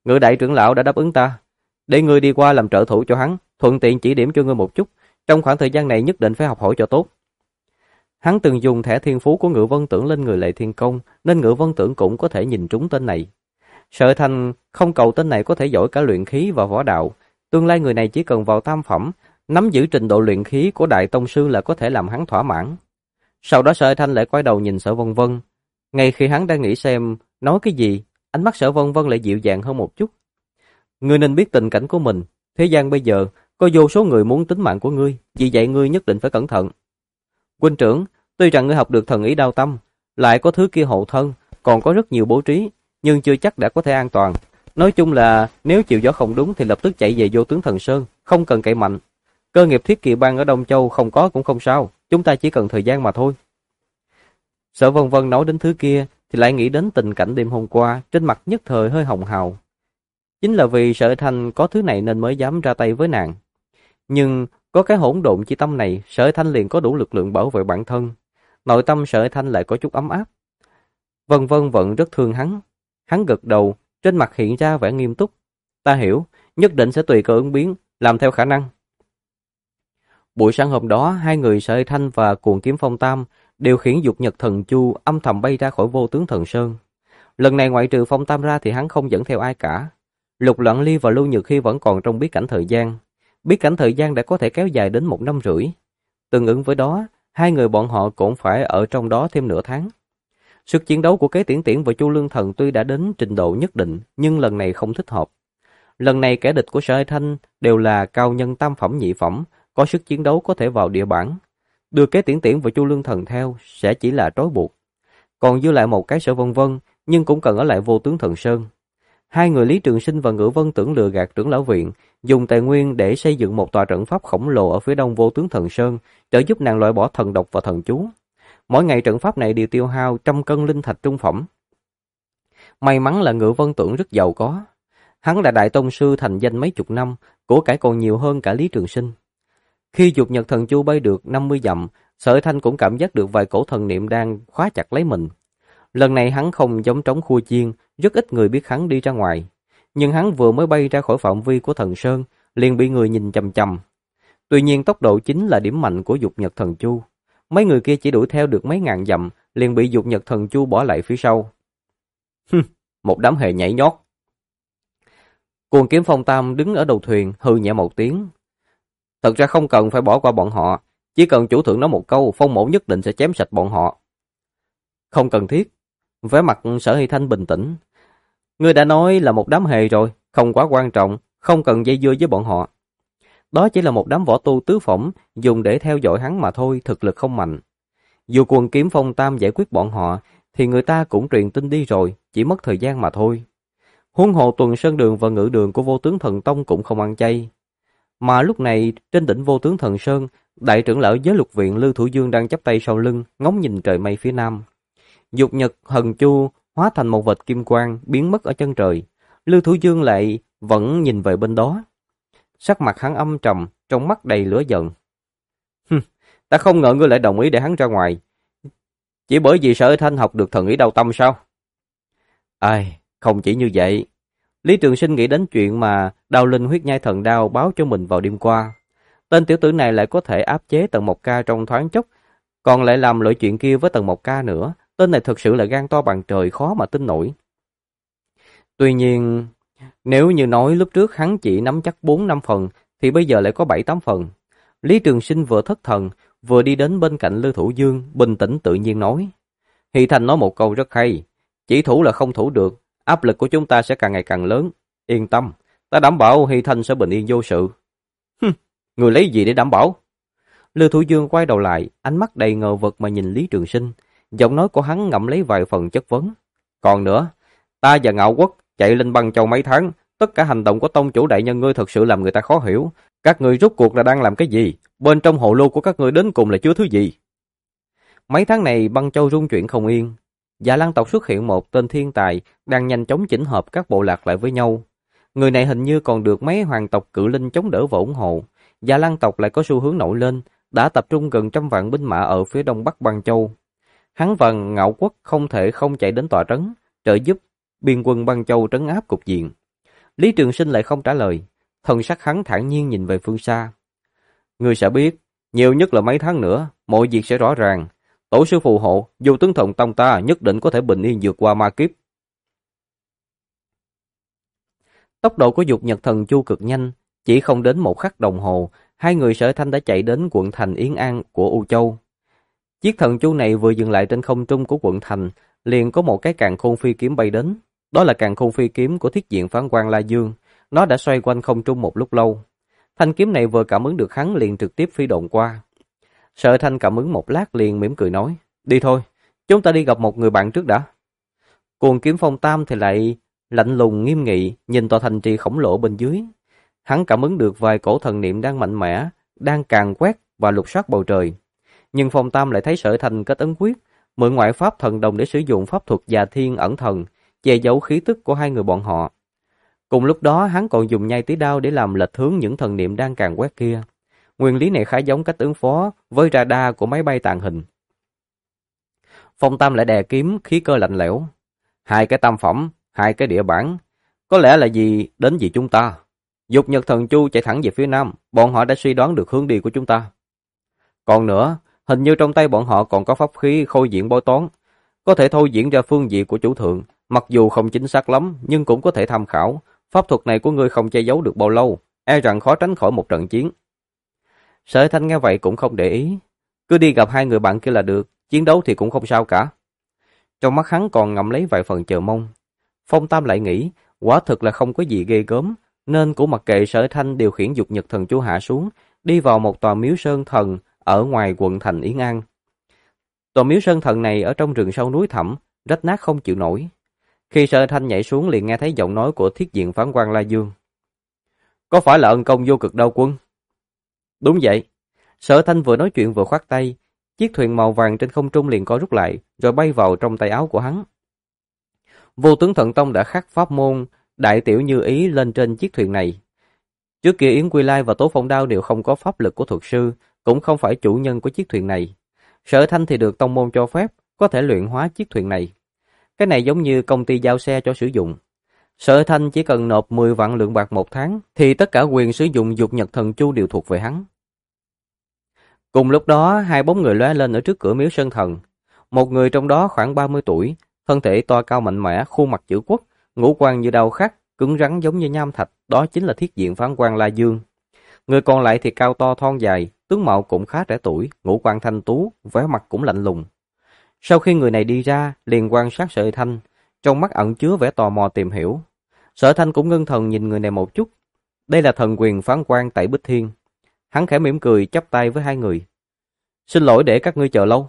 Ngự đại trưởng lão đã đáp ứng ta, để ngươi đi qua làm trợ thủ cho hắn, thuận tiện chỉ điểm cho ngươi một chút, trong khoảng thời gian này nhất định phải học hỏi cho tốt. Hắn từng dùng thẻ thiên phú của Ngự Vân Tưởng lên người Lệ Thiên Công, nên Ngự Vân Tưởng cũng có thể nhìn trúng tên này. Sở Thành không cầu tên này có thể giỏi cả luyện khí và võ đạo, tương lai người này chỉ cần vào tam phẩm, nắm giữ trình độ luyện khí của đại tông sư là có thể làm hắn thỏa mãn. Sau đó Sở Thanh lại quay đầu nhìn Sở Vân Vân, ngay khi hắn đang nghĩ xem nói cái gì, ánh mắt Sở Vân Vân lại dịu dàng hơn một chút. Ngươi nên biết tình cảnh của mình, thế gian bây giờ có vô số người muốn tính mạng của ngươi, vì vậy ngươi nhất định phải cẩn thận. Huynh trưởng, tuy rằng ngươi học được thần ý đao tâm, lại có thứ kia hộ thân, còn có rất nhiều bố trí, nhưng chưa chắc đã có thể an toàn. Nói chung là nếu chịu gió không đúng thì lập tức chạy về Vô Tướng Thần Sơn, không cần cậy mạnh. Cơ nghiệp Thiết Kỵ Bang ở Đông Châu không có cũng không sao, chúng ta chỉ cần thời gian mà thôi. Sở Vân Vân nói đến thứ kia thì lại nghĩ đến tình cảnh đêm hôm qua, trên mặt nhất thời hơi hồng hào. Chính là vì Sở Thanh có thứ này nên mới dám ra tay với nàng. Nhưng có cái hỗn độn chi tâm này, Sở Thanh liền có đủ lực lượng bảo vệ bản thân. Nội tâm Sở Thanh lại có chút ấm áp. Vân Vân vẫn rất thương hắn. Hắn gật đầu, trên mặt hiện ra vẻ nghiêm túc. Ta hiểu, nhất định sẽ tùy cơ ứng biến, làm theo khả năng. Buổi sáng hôm đó, hai người Sở Thanh và Cuồng Kiếm Phong Tam điều khiển Dục Nhật Thần Chu âm thầm bay ra khỏi Vô Tướng Thần Sơn. Lần này ngoại trừ Phong Tam ra thì hắn không dẫn theo ai cả. Lục Loạn Ly và Lưu Nhược Khi vẫn còn trong bí cảnh thời gian. Bí cảnh thời gian đã có thể kéo dài đến 1 năm rưỡi. Tương ứng với đó, hai người bọn họ cũng phải ở trong đó thêm nửa tháng. Sức chiến đấu của Kế Tiễn Tiễn và Chu Lương Thần tuy đã đến trình độ nhất định, nhưng lần này không thích hợp. Lần này kẻ địch của Sở Thanh đều là cao nhân tam phẩm nhị phẩm, có sức chiến đấu có thể vào địa bản. Đưa Kế Tiễn Tiễn và Chu Lương Thần theo sẽ chỉ là trói buộc. Còn dư lại một cái Sở Vân Vân, nhưng cũng cần ở lại Vô Tướng Thần Sơn. Hai người Lý Trường Sinh và Ngự Vân Tưởng lừa gạt trưởng lão viện, dùng tài nguyên để xây dựng một tòa trận pháp khổng lồ ở phía đông Vô Tướng Thần Sơn, trợ giúp nàng loại bỏ thần độc và thần chú. Mỗi ngày trận pháp này đều tiêu hao 100 cân linh thạch trung phẩm. May mắn là Ngự Vân Tưởng rất giàu có. Hắn là đại tông sư thành danh mấy chục năm, của cải còn nhiều hơn cả Lý Trường Sinh. Khi Dục Nhật Thần Chu bay được 50 dặm, Sở Thanh cũng cảm giác được vài cổ thần niệm đang khóa chặt lấy mình. Lần này hắn không giống trống khua chiên, rất ít người biết hắn đi ra ngoài. Nhưng hắn vừa mới bay ra khỏi phạm vi của thần sơn, liền bị người nhìn chằm chằm. Tuy nhiên tốc độ chính là điểm mạnh của Dục Nhật Thần Chu. Mấy người kia chỉ đuổi theo được mấy ngàn dặm, liền bị Dục Nhật Thần Chu bỏ lại phía sau. Một đám hề nhảy nhót. Cuồng Kiếm Phong Tam đứng ở đầu thuyền, hừ nhẹ một tiếng. Thật ra không cần phải bỏ qua bọn họ, chỉ cần chủ thượng nói một câu, Phong mẫu nhất định sẽ chém sạch bọn họ. Không cần thiết. Vẻ mặt Sở Hy Thanh bình tĩnh. Ngươi đã nói là một đám hề rồi, không quá quan trọng, không cần dây dưa với bọn họ. Đó chỉ là một đám võ tu tứ phẩm, dùng để theo dõi hắn mà thôi, thực lực không mạnh. Dù Cuồng Kiếm Phong Tam giải quyết bọn họ, thì người ta cũng truyền tin đi rồi, chỉ mất thời gian mà thôi. Huống hồ Tuần Sơn Đường và Ngự Đường của Vô Tướng Thần Tông cũng không ăn chay. Mà lúc này, trên đỉnh Vô Tướng Thần Sơn, đại trưởng lão Giới Lục Viện Lưu Thủ Dương đang chắp tay sau lưng, ngóng nhìn trời mây phía nam. Dục Nhật Thần Chu hóa thành một vệt kim quang biến mất ở chân trời. Lưu Thủ Dương lại vẫn nhìn về bên đó. Sắc mặt hắn âm trầm, trong mắt đầy lửa giận. Ta không ngờ ngươi lại đồng ý để hắn ra ngoài. Chỉ bởi vì Sở Thanh học được thần ý đao tâm sao? Ai, không chỉ như vậy. Lý Trường Sinh nghĩ đến chuyện mà Đao Linh huyết nhai thần đao báo cho mình vào đêm qua. Tên tiểu tử này lại có thể áp chế Tần Mộc Ca trong thoáng chốc, còn lại làm loại chuyện kia với Tần Mộc Ca nữa. Tên này thực sự là gan to bằng trời, khó mà tin nổi. Tuy nhiên, nếu như nói lúc trước hắn chỉ nắm chắc 4-5 phần, thì bây giờ lại có 7-8 phần. Lý Trường Sinh vừa thất thần, vừa đi đến bên cạnh Lưu Thủ Dương, bình tĩnh tự nhiên nói. Hy Thanh nói một câu rất hay, chỉ thủ là không thủ được, áp lực của chúng ta sẽ càng ngày càng lớn. Yên tâm, ta đảm bảo Hy Thanh sẽ bình yên vô sự. Người lấy gì để đảm bảo? Lưu Thủ Dương quay đầu lại, ánh mắt đầy ngờ vực mà nhìn Lý Trường Sinh. Giọng nói của hắn ngậm lấy vài phần chất vấn. Còn nữa, ta và Ngạo Quốc chạy lên Băng Châu mấy tháng, tất cả hành động của tông chủ đại nhân ngươi thật sự làm người ta khó hiểu. Các ngươi rốt cuộc là đang làm cái gì? Bên trong hồ lô của các ngươi đến cùng là chứa thứ gì? Mấy tháng này Băng Châu rung chuyển không yên. Dạ Lan tộc xuất hiện một tên thiên tài đang nhanh chóng chỉnh hợp các bộ lạc lại với nhau. Người này hình như còn được mấy hoàng tộc cự linh chống đỡ và ủng hộ. Dạ Lan tộc lại có xu hướng nổi lên, đã tập trung gần 100 vạn binh mã ở phía đông bắc Băng Châu. Hắn và Ngạo Quốc không thể không chạy đến tòa trấn, trợ giúp biên quân Băng Châu trấn áp cục diện. Lý Trường Sinh lại không trả lời, thần sắc hắn thản nhiên nhìn về phương xa. Ngươi sẽ biết, nhiều nhất là mấy tháng nữa, mọi việc sẽ rõ ràng. Tổ sư phù hộ, dù tướng thần tông ta nhất định có thể bình yên vượt qua ma kiếp. Tốc độ của Dục Nhật Thần Chu cực nhanh, chỉ không đến một khắc đồng hồ, hai người Sở Thanh đã chạy đến quận thành Yến An của U Châu. Chiếc thần chu này vừa dừng lại trên không trung của quận thành, liền có một cái càn khôn phi kiếm bay đến. Đó là càn khôn phi kiếm của Thiết Diện Phán Quan La Dương. Nó đã xoay quanh không trung một lúc lâu. Thanh kiếm này vừa cảm ứng được hắn liền trực tiếp phi độn qua. Sở Thanh cảm ứng một lát liền mỉm cười nói, đi thôi, chúng ta đi gặp một người bạn trước đã. Cuồng Kiếm Phong Tam thì lại lạnh lùng nghiêm nghị nhìn tòa thành trì khổng lồ bên dưới. Hắn cảm ứng được vài cổ thần niệm đang mạnh mẽ, đang càn quét và lục soát bầu trời. Nhưng Phong Tam lại thấy Sở Thanh kết ấn quyết, mượn ngoại pháp thần đồng để sử dụng pháp thuật Già Thiên ẩn thần, che giấu khí tức của hai người bọn họ. Cùng lúc đó hắn còn dùng nhai tí đao để làm lệch hướng những thần niệm đang càn quét kia. Nguyên lý này khá giống cách ứng phó với radar của máy bay tàng hình. Phong Tam lại đè kiếm, khí cơ lạnh lẽo. Hai cái tam phẩm, hai cái địa bản, có lẽ là gì đến gì chúng ta. Dục Nhật Thần Chu chạy thẳng về phía nam, bọn họ đã suy đoán được hướng đi của chúng ta. Còn nữa, hình như trong tay bọn họ còn có pháp khí khôi diện bói toán, có thể thôi diễn ra phương vị của chủ thượng, mặc dù không chính xác lắm nhưng cũng có thể tham khảo. Pháp thuật này của ngươi không che giấu được bao lâu, e rằng khó tránh khỏi một trận chiến. Sở Thanh nghe vậy cũng không để ý, cứ đi gặp hai người bạn kia là được, chiến đấu thì cũng không sao cả. Trong mắt hắn còn ngậm lấy vài phần chờ mong. Phong Tam lại nghĩ, quả thực là không có gì ghê gớm, nên cũng mặc kệ Sở Thanh điều khiển Dục Nhật Thần Chu hạ xuống, đi vào một tòa miếu sơn thần ở ngoài quận thành Yến An. Tòa miếu sơn thần này ở trong rừng sâu núi thẳm, rách nát không chịu nổi. Khi Sở Thanh nhảy xuống liền nghe thấy giọng nói của Thiết Diện Phán Quan La Dương. Có phải là ân công vô cực đao quân? Đúng vậy. Sở Thanh vừa nói chuyện vừa khoát tay, chiếc thuyền màu vàng trên không trung liền co rút lại, rồi bay vào trong tay áo của hắn. Vô Tướng Thần Tông đã khắc pháp môn đại tiểu như ý lên trên chiếc thuyền này. Trước kia Yến Quy Lai và Tố Phong Đao đều không có pháp lực của thuật sư, cũng không phải chủ nhân của chiếc thuyền này. Sở Thanh thì được tông môn cho phép, có thể luyện hóa chiếc thuyền này. Cái này giống như công ty giao xe cho sử dụng. Sở Thanh chỉ cần nộp 10 vạn lượng bạc một tháng, thì tất cả quyền sử dụng Dục Nhật Thần Chu đều thuộc về hắn. Cùng lúc đó, hai bóng người lóe lên ở trước cửa miếu sơn thần. Một người trong đó khoảng 30 tuổi, thân thể to cao mạnh mẽ, khuôn mặt chữ quốc, ngũ quan như đao khắc, cứng rắn giống như nham thạch, đó chính là Thiết Diện Phán Quan La Dương. Người còn lại thì cao to thon dài, tướng mạo cũng khá trẻ tuổi, ngũ quan thanh tú, vẻ mặt cũng lạnh lùng. Sau khi người này đi ra, liền quan sát Sở Thanh, trong mắt ẩn chứa vẻ tò mò tìm hiểu. Sở Thanh cũng ngưng thần nhìn người này một chút. Đây là thần quyền phán quan Tẩy Bích Thiên. Hắn khẽ mỉm cười chắp tay với hai người. Xin lỗi để các ngươi chờ lâu.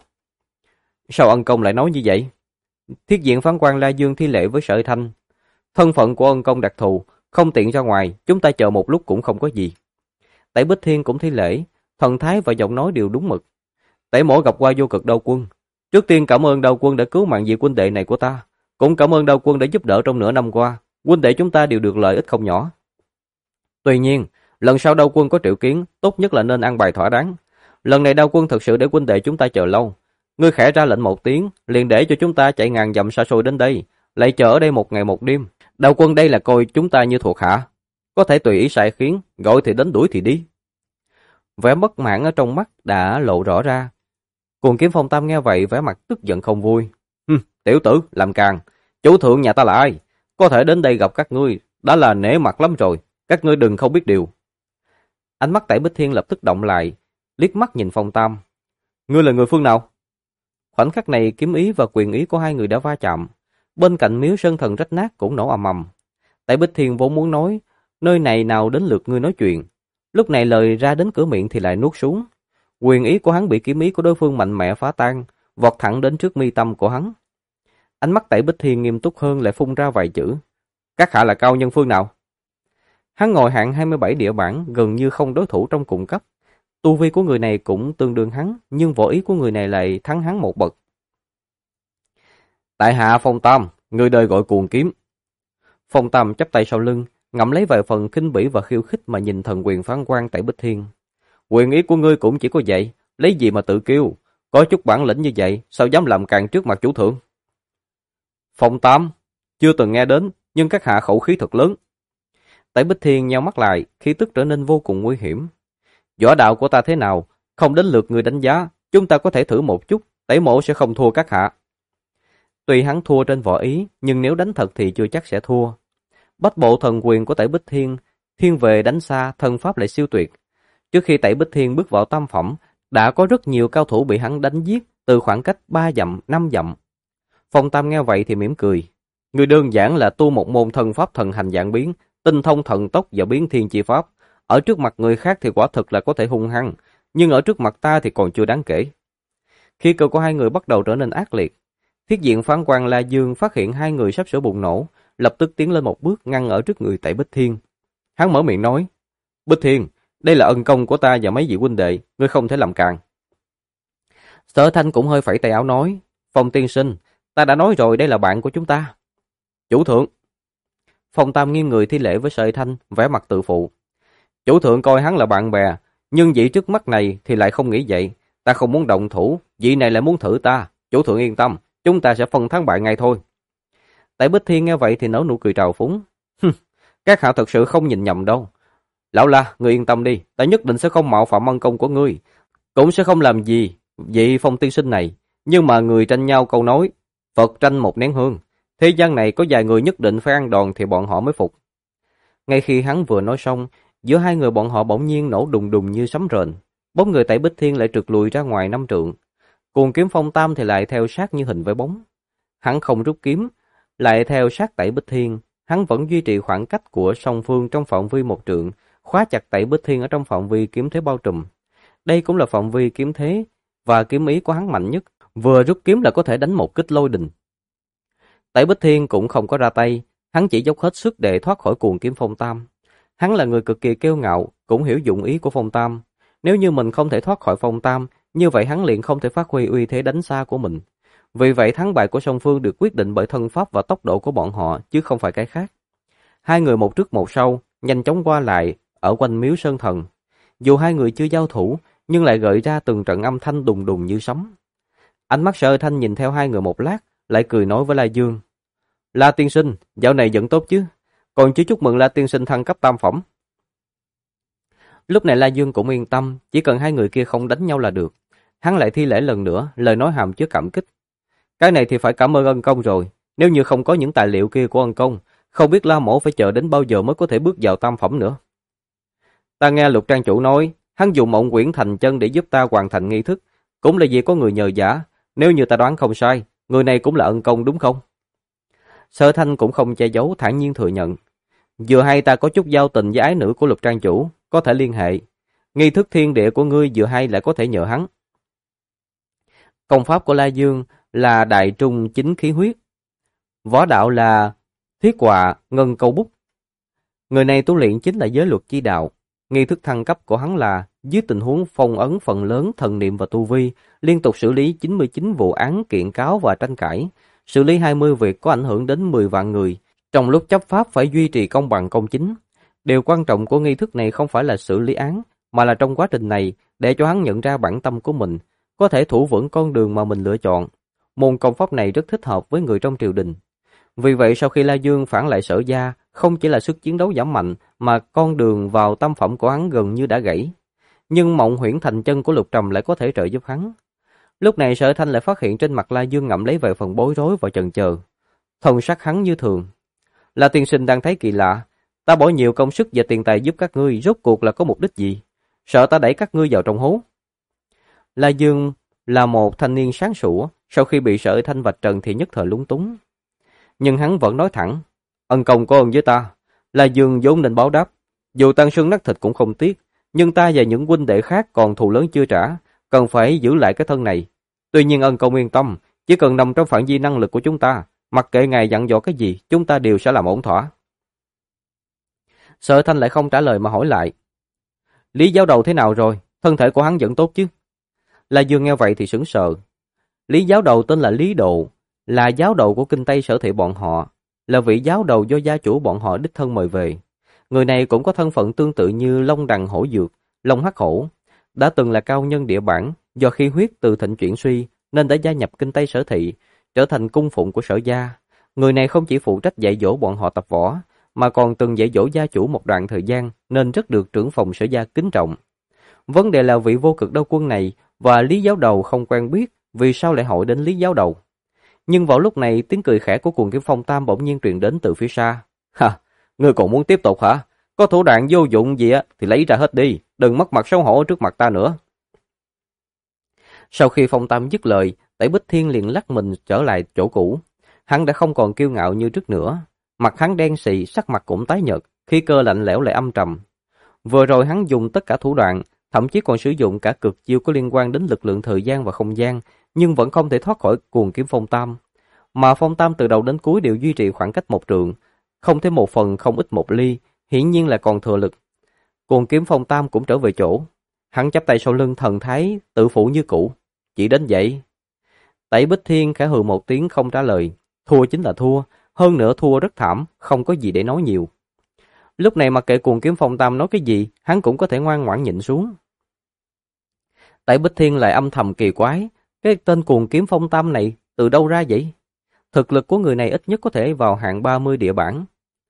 Sao ân công lại nói như vậy? Thiết Diện Phán Quan La Dương thi lễ với Sở Thanh. Thân phận của ân công đặc thù, không tiện ra ngoài, chúng ta chờ một lúc cũng không có gì. Tẩy Bích Thiên cũng thi lễ, thần thái và giọng nói đều đúng mực. Tẩy mổ gặp qua Vô Cực Đao Quân. Trước tiên cảm ơn Đao Quân đã cứu mạng vị huynh đệ này của ta, cũng cảm ơn Đao Quân đã giúp đỡ trong nửa năm qua, huynh đệ chúng ta đều được lợi ích không nhỏ. Tuy nhiên, lần sau Đao Quân có triệu kiến, tốt nhất là nên ăn bài thỏa đáng. Lần này Đao Quân thực sự để huynh đệ chúng ta chờ lâu. Ngươi khẽ ra lệnh một tiếng, liền để cho chúng ta chạy ngàn dặm xa xôi đến đây, lại chờ ở đây một ngày một đêm. Đao Quân đây là coi chúng ta như thuộc hạ, có thể tùy ý sai khiến, gọi thì đến đuổi thì đi. Vẻ bất mãn ở trong mắt đã lộ rõ ra. Cuồng Kiếm Phong Tam nghe vậy vẻ mặt tức giận không vui. Tiểu tử, làm càng, chủ thượng nhà ta là ai? Có thể đến đây gặp các ngươi, đã là nể mặt lắm rồi, các ngươi đừng không biết điều. Ánh mắt Tẩy Bích Thiên lập tức động lại, liếc mắt nhìn Phong Tam. Ngươi là người phương nào? Khoảnh khắc này kiếm ý và quyền ý của hai người đã va chạm. Bên cạnh miếu sơn thần rách nát cũng nổ ầm ầm. Tẩy Bích Thiên vốn muốn nói, nơi này nào đến lượt ngươi nói chuyện. Lúc này lời ra đến cửa miệng thì lại nuốt xuống. Quyền ý của hắn bị kiếm ý của đối phương mạnh mẽ phá tan, vọt thẳng đến trước mi tâm của hắn. Ánh mắt Tẩy Bích Thiên nghiêm túc hơn lại phun ra vài chữ. Các hạ là cao nhân phương nào? Hắn ngồi hạng 27 địa bản, gần như không đối thủ trong cùng cấp. Tu vi của người này cũng tương đương hắn, nhưng võ ý của người này lại thắng hắn một bậc. Tại hạ Phong Tam, người đời gọi Cuồng Kiếm. Phong Tam chắp tay sau lưng, ngậm lấy vài phần khinh bỉ và khiêu khích mà nhìn thần quyền phán quan Tẩy Bích Thiên. Quyền ý của ngươi cũng chỉ có vậy, lấy gì mà tự kiêu, có chút bản lĩnh như vậy, sao dám làm càn trước mặt chủ thượng? Phong Tam, chưa từng nghe đến, nhưng các hạ khẩu khí thật lớn. Tẩy Bích Thiên nheo mắt lại, khí tức trở nên vô cùng nguy hiểm. Võ đạo của ta thế nào, không đến lượt người đánh giá, chúng ta có thể thử một chút, Tẩy mỗ sẽ không thua các hạ. Tuy hắn thua trên võ ý, nhưng nếu đánh thật thì chưa chắc sẽ thua. Bách bộ thần quyền của Tẩy Bích Thiên, thiên về đánh xa, thân pháp lại siêu tuyệt. Trước khi Tẩy Bích Thiên bước vào tam phẩm, đã có rất nhiều cao thủ bị hắn đánh giết từ khoảng cách 3 dặm, 5 dặm. Phong Tam nghe vậy thì mỉm cười. Người đơn giản là tu một môn thần pháp thần hành dạng biến, tinh thông thần tốc và biến thiên chi pháp. Ở trước mặt người khác thì quả thực là có thể hung hăng, nhưng ở trước mặt ta thì còn chưa đáng kể. Khi cơ của hai người bắt đầu trở nên ác liệt, Thiết diện phán quan La Dương phát hiện hai người sắp sửa bùng nổ, lập tức tiến lên một bước ngăn ở trước người Tẩy Bích Thiên. Hắn mở miệng nói, Bích Thiên, đây là ân công của ta và mấy vị huynh đệ, ngươi không thể làm càn. Sở Thanh cũng hơi phẩy tay áo nói, Phong tiên sinh, ta đã nói rồi đây là bạn của chúng ta. Chủ thượng. Phong Tam nghiêng người thi lễ với Sở Thanh, vẻ mặt tự phụ. Chủ thượng coi hắn là bạn bè, nhưng vị trước mắt này thì lại không nghĩ vậy. Ta không muốn động thủ, vị này lại muốn thử ta. Chủ thượng yên tâm, chúng ta sẽ phân thắng bại ngay thôi. Tẩy Bích Thiên nghe vậy thì nở nụ cười trào phúng. Các hạ thật sự không nhìn nhầm đâu. Lão La, ngươi yên tâm đi, ta nhất định sẽ không mạo phạm ân công của ngươi, cũng sẽ không làm gì vị Phong tiên sinh này. Nhưng mà người tranh nhau câu nói, Phật tranh một nén hương. Thế gian này có vài người nhất định phải ăn đòn thì bọn họ mới phục. Ngay khi hắn vừa nói xong, giữa hai người bọn họ bỗng nhiên nổ đùng đùng như sấm rền. Bóng người Tẩy Bích Thiên lại trượt lùi ra ngoài 5 trượng. Cuồng kiếm Phong Tam thì lại theo sát như hình với bóng. Hắn không rút kiếm, lại theo sát Tẩy Bích Thiên. Hắn vẫn duy trì khoảng cách của song phương trong phạm vi 1 trượng, khóa chặt Tẩy Bích Thiên ở trong phạm vi kiếm thế bao trùm. Đây cũng là phạm vi kiếm thế và kiếm ý của hắn mạnh nhất, vừa rút kiếm là có thể đánh một kích lôi đình. Tẩy Bích Thiên cũng không có ra tay, hắn chỉ dốc hết sức để thoát khỏi cuồng kiếm Phong Tam. Hắn là người cực kỳ kiêu ngạo, cũng hiểu dụng ý của Phong Tam. Nếu như mình không thể thoát khỏi Phong Tam, như vậy hắn liền không thể phát huy uy thế đánh xa của mình. Vì vậy thắng bại của song phương được quyết định bởi thân pháp và tốc độ của bọn họ, chứ không phải cái khác. Hai người một trước một sau, nhanh chóng qua lại ở quanh miếu Sơn Thần. Dù hai người chưa giao thủ, nhưng lại gợi ra từng trận âm thanh đùng đùng như sấm. Ánh mắt Sở Thanh nhìn theo hai người một lát, lại cười nói với La Dương. La tiên sinh, dạo này vẫn tốt chứ? Còn chứ chúc mừng La tiên sinh thăng cấp tam phẩm. Lúc này La Dương cũng yên tâm, chỉ cần hai người kia không đánh nhau là được. Hắn lại thi lễ lần nữa, lời nói hàm chứa cảm kích. Cái này thì phải cảm ơn ân công rồi. Nếu như không có những tài liệu kia của ân công, không biết La mỗ phải chờ đến bao giờ mới có thể bước vào tam phẩm nữa. Ta nghe Lục trang chủ nói, hắn dùng Mộng Quyển Thành Chân để giúp ta hoàn thành nghi thức, cũng là vì có người nhờ vả. Nếu như ta đoán không sai, người này cũng là ân công đúng không? Sở Thanh cũng không che giấu, thản nhiên thừa nhận. Vừa hay ta có chút giao tình với ái nữ của Lục trang chủ, có thể liên hệ. Nghi thức thiên địa của ngươi vừa hay lại có thể nhờ hắn. Công pháp của La Dương là Đại Trung Chính Khí Huyết. Võ đạo là Thiết Họa Ngân Câu Bút. Người này tu luyện chính là giới luật chi đạo. Nghi thức thăng cấp của hắn là dưới tình huống phong ấn phần lớn thần niệm và tu vi, liên tục xử lý 99 vụ án kiện cáo và tranh cãi, xử lý 20 việc có ảnh hưởng đến 10 vạn người. Trong lúc chấp pháp phải duy trì công bằng công chính. Điều quan trọng của nghi thức này không phải là xử lý án, mà là trong quá trình này để cho hắn nhận ra bản tâm của mình, có thể thủ vững con đường mà mình lựa chọn. Môn công pháp này rất thích hợp với người trong triều đình. Vì vậy sau khi La Dương phản lại Sở gia, không chỉ là sức chiến đấu giảm mạnh, mà con đường vào tam phẩm của hắn gần như đã gãy. Nhưng Mộng Huyễn Thành Chân của Lục Trầm lại có thể trợ giúp hắn. Lúc này Sở Thanh lại phát hiện trên mặt La Dương ngậm lấy vài phần bối rối và chần chờ. Thần sắc hắn như thường. La tiên sinh đang thấy kỳ lạ. Ta bỏ nhiều công sức và tiền tài giúp các ngươi, rốt cuộc là có mục đích gì? Sợ ta đẩy các ngươi vào trong hố. La Dương là một thanh niên sáng sủa, sau khi bị Sở Thanh vạch trần thì nhất thời lúng túng. Nhưng hắn vẫn nói thẳng, ân công có ơn với ta, La Dương vốn nên báo đáp, dù tan xương nát thịt cũng không tiếc, nhưng ta và những huynh đệ khác còn thù lớn chưa trả, cần phải giữ lại cái thân này. Tuy nhiên ân công yên tâm, chỉ cần nằm trong phạm vi năng lực của chúng ta, mặc kệ ngài dặn dò cái gì, chúng ta đều sẽ làm ổn thỏa. Sở Thanh lại không trả lời mà hỏi lại, Lý giáo đầu thế nào rồi, thân thể của hắn vẫn tốt chứ? La Dương nghe vậy thì sững sờ. Lý giáo đầu tên là Lý Độ, là giáo đầu của kinh Tây Sở Thị bọn họ, là vị giáo đầu do gia chủ bọn họ đích thân mời về. Người này cũng có thân phận tương tự như Long Đằng Hổ Dược, Long Hắc Hổ, đã từng là cao nhân địa bản, do khí huyết từ thịnh chuyển suy nên đã gia nhập kinh Tây Sở Thị, trở thành cung phụng của Sở gia. Người này không chỉ phụ trách dạy dỗ bọn họ tập võ, mà còn từng dạy dỗ gia chủ một đoạn thời gian nên rất được trưởng phòng Sở gia kính trọng. Vấn đề là vị vô cực đao quân này và Lý giáo đầu không quen biết, vì sao lại hỏi đến Lý giáo đầu. Nhưng vào lúc này, tiếng cười khẽ của Cuồng Kiếm Phong Tam bỗng nhiên truyền đến từ phía xa. Ha, ngươi còn muốn tiếp tục hả? Có thủ đoạn vô dụng gì á thì lấy ra hết đi, đừng mất mặt xấu hổ trước mặt ta nữa. Sau khi Phong Tam dứt lời, Tẩy Bích Thiên liền lắc mình trở lại chỗ cũ. Hắn đã không còn kiêu ngạo như trước nữa. Mặt hắn đen xì, sắc mặt cũng tái nhợt, khí cơ lạnh lẽo lại âm trầm. Vừa rồi hắn dùng tất cả thủ đoạn, thậm chí còn sử dụng cả cực chiêu có liên quan đến lực lượng thời gian và không gian, nhưng vẫn không thể thoát khỏi Cuồng Kiếm Phong Tam. Mà Phong Tam từ đầu đến cuối đều duy trì khoảng cách 1 trượng, không thêm 1 phần không ít 1 ly, hiển nhiên là còn thừa lực. Cuồng Kiếm Phong Tam cũng trở về chỗ. Hắn chắp tay sau lưng, thần thái tự phụ như cũ. Chỉ đến vậy. Tẩy Bích Thiên khẽ hừ một tiếng không trả lời. Thua chính là thua, hơn nữa thua rất thảm, không có gì để nói nhiều. Lúc này mặc kệ Cuồng Kiếm Phong Tam nói cái gì, hắn cũng có thể ngoan ngoãn nhịn xuống. Tẩy Bích Thiên lại âm thầm kỳ quái, cái tên Cuồng Kiếm Phong Tam này từ đâu ra vậy? Thực lực của người này ít nhất có thể vào hạng 30 địa bảng.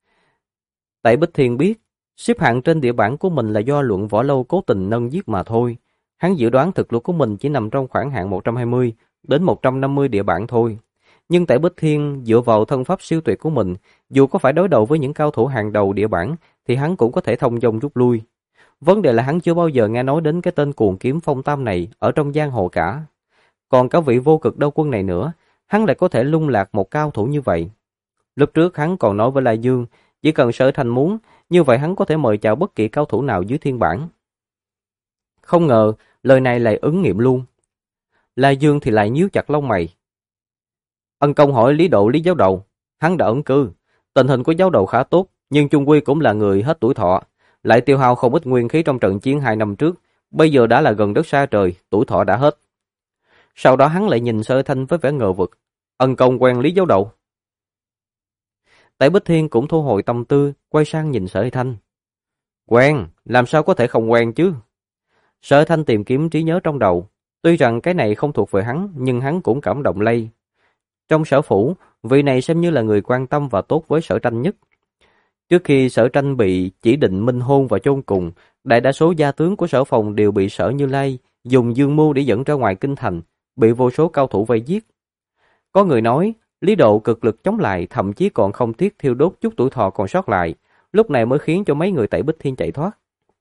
Tẩy Bích Thiên biết, xếp hạng trên địa bảng của mình là do Luận Võ Lâu cố tình nâng giết mà thôi. Hắn dự đoán thực lực của mình chỉ nằm trong khoảng hạng 120 đến 150 địa bảng thôi. Nhưng Tẩy Bích Thiên dựa vào thân pháp siêu tuyệt của mình, dù có phải đối đầu với những cao thủ hàng đầu địa bảng, thì hắn cũng có thể thông dong rút lui. Vấn đề là hắn chưa bao giờ nghe nói đến cái tên Cuồng Kiếm Phong Tam này ở trong giang hồ cả. Còn cả vị vô cực đao quân này nữa, hắn lại có thể lung lạc một cao thủ như vậy. Lúc trước hắn còn nói với La Dương, chỉ cần Sở Thành muốn, như vậy hắn có thể mời chào bất kỳ cao thủ nào dưới thiên bản. Không ngờ, lời này lại ứng nghiệm luôn. La Dương thì lại nhíu chặt lông mày. Ân công hỏi Lý Độ Lý giáo đầu, hắn đã ẩn cư. Tình hình của giáo đầu khá tốt, nhưng chung quy cũng là người hết tuổi thọ, lại tiêu hao không ít nguyên khí trong trận chiến 2 năm trước, bây giờ đã là gần đất xa trời, tuổi thọ đã hết. Sau đó hắn lại nhìn Sở Thanh với vẻ ngờ vực. Ân công quen Lý giáo đầu. Tẩy Bích Thiên cũng thu hồi tâm tư, quay sang nhìn Sở Thanh. Quen, làm sao có thể không quen chứ? Sở Thanh tìm kiếm trí nhớ trong đầu, tuy rằng cái này không thuộc về hắn, nhưng hắn cũng cảm động lây. Trong Sở phủ, vị này xem như là người quan tâm và tốt với Sở Tranh nhất. Trước khi Sở Tranh bị chỉ định minh hôn và chôn cùng, đại đa số gia tướng của Sở phòng đều bị Sở Như Lai dùng dương mưu để dẫn ra ngoài kinh thành, bị vô số cao thủ vây giết. Có người nói, Lý Độ cực lực chống lại, thậm chí còn không tiếc thiêu đốt chút tuổi thọ còn sót lại, lúc này mới khiến cho mấy người Tẩy Bích Thiên chạy thoát.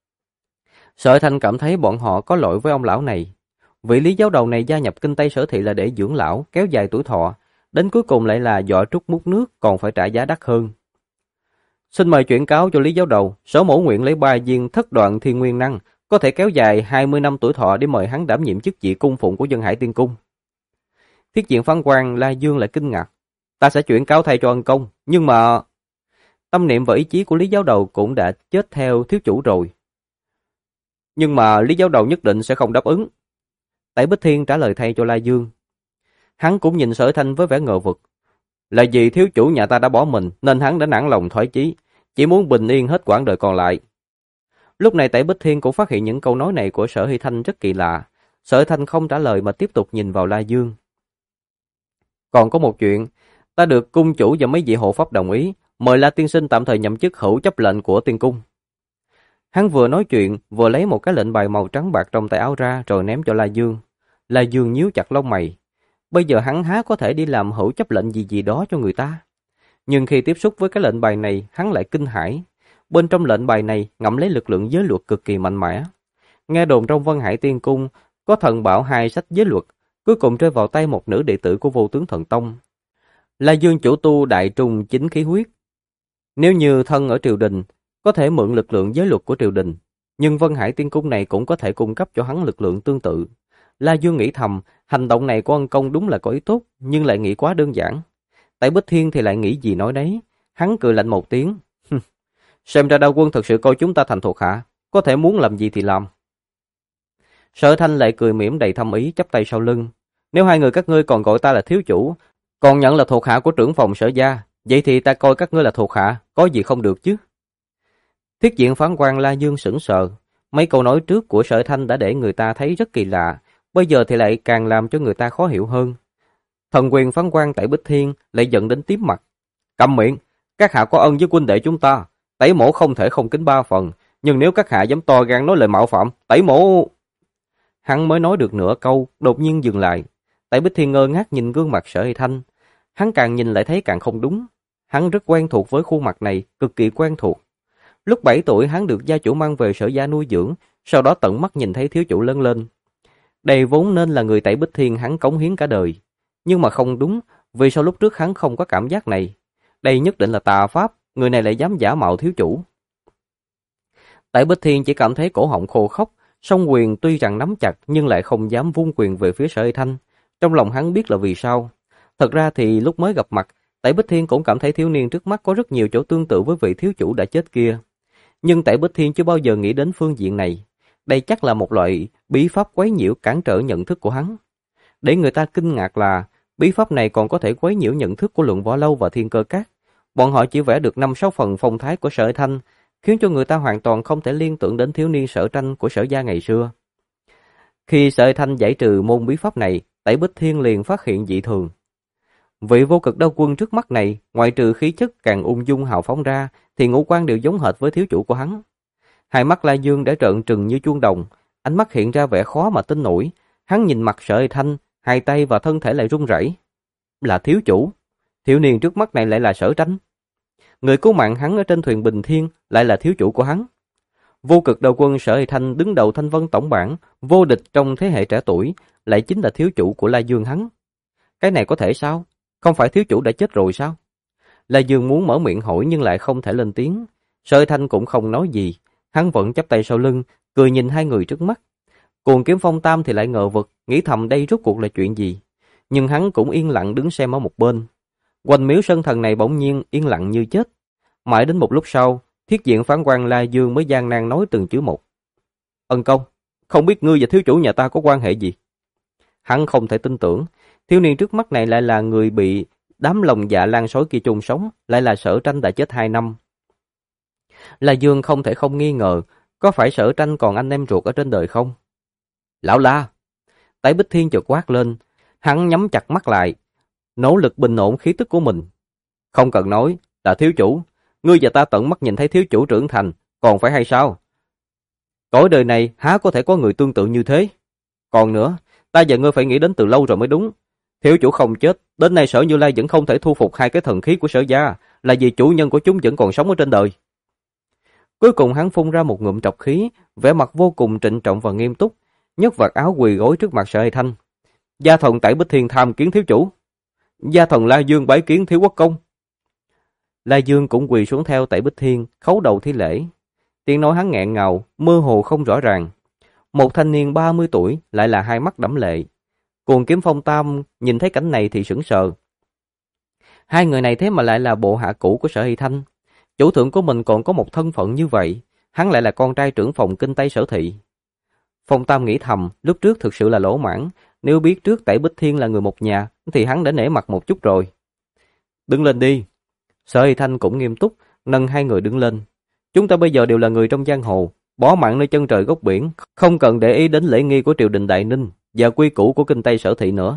Sở Thanh cảm thấy bọn họ có lỗi với ông lão này. Vị Lý giáo đầu này gia nhập kinh Tây Sở thị là để dưỡng lão, kéo dài tuổi thọ, đến cuối cùng lại là giỏ trúc múc nước, còn phải trả giá đắt hơn. Xin mời chuyển cáo cho Lý giáo đầu, Sở mẫu nguyện lấy 3 viên thất đoạn thiên nguyên năng, có thể kéo dài 20 năm tuổi thọ để mời hắn đảm nhiệm chức vị cung phụng của Dân Hải Tiên Cung. Thiết diện phán quan La Dương lại kinh ngạc. Ta sẽ chuyển cáo thay cho ân công, nhưng mà... Tâm niệm và ý chí của Lý giáo đầu cũng đã chết theo thiếu chủ rồi. Nhưng mà Lý giáo đầu nhất định sẽ không đáp ứng. Tẩy Bích Thiên trả lời thay cho La Dương. Hắn cũng nhìn Sở Thanh với vẻ ngờ vực. Là vì thiếu chủ nhà ta đã bỏ mình, nên hắn đã nản lòng thoái chí, chỉ muốn bình yên hết quãng đời còn lại. Lúc này Tẩy Bích Thiên cũng phát hiện những câu nói này của Sở Hy Thanh rất kỳ lạ. Sở Thanh không trả lời mà tiếp tục nhìn vào La Dương. Còn có một chuyện, ta được cung chủ và mấy vị hộ pháp đồng ý, mời La tiên sinh tạm thời nhậm chức hữu chấp lệnh của tiên cung. Hắn vừa nói chuyện, vừa lấy một cái lệnh bài màu trắng bạc trong tay áo ra rồi ném cho La Dương. La Dương nhíu chặt lông mày. Bây giờ hắn há có thể đi làm hữu chấp lệnh gì đó cho người ta. Nhưng khi tiếp xúc với cái lệnh bài này, hắn lại kinh hãi. Bên trong lệnh bài này ngậm lấy lực lượng giới luật cực kỳ mạnh mẽ. Nghe đồn trong Vân Hải Tiên Cung có thần bảo 2 sách giới luật, cuối cùng rơi vào tay một nữ đệ tử của Vô Tướng Thần Tông. La Dương chủ tu đại trung chính khí huyết. Nếu như thân ở triều đình, có thể mượn lực lượng giới luật của triều đình, nhưng Vân Hải Tiên Cung này cũng có thể cung cấp cho hắn lực lượng tương tự. La Dương nghĩ thầm, hành động này của ân công đúng là có ý tốt, nhưng lại nghĩ quá đơn giản. Tẩy Bích Thiên thì lại nghĩ gì nói đấy. Hắn cười lạnh một tiếng. Xem ra Đao quân thật sự coi chúng ta thành thuộc hạ, có thể muốn làm gì thì làm. Sở Thanh lại cười mỉm đầy thâm ý, chắp tay sau lưng. Nếu hai người các ngươi còn gọi ta là thiếu chủ, còn nhận là thuộc hạ của trưởng phòng Sở gia, vậy thì ta coi các ngươi là thuộc hạ, có gì không được chứ? Thiết diện phán quan La Dương sững sờ. Mấy câu nói trước của Sở Thanh đã để người ta thấy rất kỳ lạ, bây giờ thì lại càng làm cho người ta khó hiểu hơn. Thần quyền phán quan Tẩy Bích Thiên lại giận đến tím mặt. Câm miệng, Các hạ có ân với huynh đệ chúng ta, Tẩy Mỗ không thể không kính ba phần, nhưng nếu các hạ dám to gan nói lời mạo phạm, Tẩy Mỗ... Hắn mới nói được nửa câu, đột nhiên dừng lại. Tẩy Bích Thiên ngơ ngác nhìn gương mặt Sở Hy Thanh. Hắn càng nhìn lại thấy càng không đúng. Hắn rất quen thuộc với khuôn mặt này, cực kỳ quen thuộc. Lúc 7 tuổi hắn được gia chủ mang về Sở gia nuôi dưỡng, sau đó tận mắt nhìn thấy thiếu chủ lớn lên. Đây vốn nên là người Tẩy Bích Thiên hắn cống hiến cả đời. Nhưng mà không đúng, vì sao lúc trước hắn không có cảm giác này? Đây nhất định là tà pháp, người này lại dám giả mạo thiếu chủ. Tẩy Bích Thiên chỉ cảm thấy cổ họng khô khốc, song quyền tuy rằng nắm chặt nhưng lại không dám vung quyền về phía Sở Hy Thanh. Trong lòng hắn biết là vì sao. Thật ra thì lúc mới gặp mặt, Tẩy Bích Thiên cũng cảm thấy thiếu niên trước mắt có rất nhiều chỗ tương tự với vị thiếu chủ đã chết kia. Nhưng Tẩy Bích Thiên chưa bao giờ nghĩ đến phương diện này. Đây chắc là một loại bí pháp quấy nhiễu cản trở nhận thức của hắn. Để người ta kinh ngạc là bí pháp này còn có thể quấy nhiễu nhận thức của Luận Võ Lâu và Thiên Cơ Các. Bọn họ chỉ vẽ được 5-6 phần phong thái của Sở Thanh, khiến cho người ta hoàn toàn không thể liên tưởng đến thiếu niên Sở Tranh của Sở gia ngày xưa. Khi Sở Thanh giải trừ môn bí pháp này, Tẩy Bích Thiên liền phát hiện dị thường. Vị Vô Cực Đao Quân trước mắt này, ngoại trừ khí chất càng ung dung hào phóng ra, thì ngũ quan đều giống hệt với thiếu chủ của hắn. Hai mắt La Dương đã trợn trừng như chuông đồng, ánh mắt hiện ra vẻ khó mà tin nổi. Hắn nhìn mặt Sở Thanh, hai tay và thân thể lại run rẩy. Là thiếu chủ, thiếu niên trước mắt này lại là Sở Tranh. Người cứu mạng hắn ở trên thuyền Bình Thiên lại là thiếu chủ của hắn. Vô Cực Đao Quân Sở Thanh đứng đầu Thanh Vân tổng bảng, vô địch trong thế hệ trẻ tuổi, lại chính là thiếu chủ của La Dương hắn. Cái này có thể sao? Không phải thiếu chủ đã chết rồi sao? La Dương muốn mở miệng hỏi nhưng lại không thể lên tiếng. Sở Thanh cũng không nói gì, hắn vẫn chắp tay sau lưng, cười nhìn hai người trước mắt. Cuồng Kiếm Phong Tam thì lại ngờ vực, nghĩ thầm đây rốt cuộc là chuyện gì. Nhưng hắn cũng yên lặng đứng xem ở một bên. Quanh miếu sân thần này bỗng nhiên yên lặng như chết. Mãi đến một lúc sau, Thiết diện phán quan La Dương mới gian nan nói từng chữ một. Ân công, không biết ngươi và thiếu chủ nhà ta có quan hệ gì? Hắn không thể tin tưởng, thiếu niên trước mắt này lại là người bị đám lòng dạ lan sói kia chôn sống, lại là Sở Tranh đã chết 2 năm. La Dương không thể không nghi ngờ, có phải Sở Tranh còn anh em ruột ở trên đời không? Lão La! Tẩy Bích Thiên chợt quát lên, hắn nhắm chặt mắt lại, nỗ lực bình ổn khí tức của mình. Không cần nói, là thiếu chủ, ngươi và ta tận mắt nhìn thấy thiếu chủ trưởng thành, còn phải hay sao? Cõi đời này há có thể có người tương tự như thế? Còn nữa, ta và ngươi phải nghĩ đến từ lâu rồi mới đúng. Thiếu chủ không chết, đến nay Sở Như Lai vẫn không thể thu phục hai cái thần khí của Sở gia, là vì chủ nhân của chúng vẫn còn sống ở trên đời. Cuối cùng hắn phun ra một ngụm trọc khí, vẻ mặt vô cùng trịnh trọng và nghiêm túc, nhấc vạt áo quỳ gối trước mặt Sở Hy Thanh. Gia thần Tẩy Bích Thiên tham kiến thiếu chủ. Gia thần La Dương bái kiến thiếu quốc công. La Dương cũng quỳ xuống theo Tẩy Bích Thiên, khấu đầu thi lễ. Tiếng nói hắn nghẹn ngào, mơ hồ không rõ ràng. Một thanh niên 30 tuổi lại là hai mắt đẫm lệ. Cuồng Kiếm Phong Tam nhìn thấy cảnh này thì sững sờ. Hai người này thế mà lại là bộ hạ cũ của Sở Hy Thanh. Chủ thượng của mình còn có một thân phận như vậy, hắn lại là con trai trưởng phòng kinh Tây Sở Thị. Phong Tam nghĩ thầm, lúc trước thực sự là lỗ mãn, nếu biết trước Tẩy Bích Thiên là người một nhà, thì hắn đã nể mặt một chút rồi. Đứng lên đi. Sở Hy Thanh cũng nghiêm túc, nâng hai người đứng lên. Chúng ta bây giờ đều là người trong giang hồ, bỏ mạng nơi chân trời góc biển, không cần để ý đến lễ nghi của triều đình Đại Ninh và quy củ của kinh Tây Sở Thị nữa.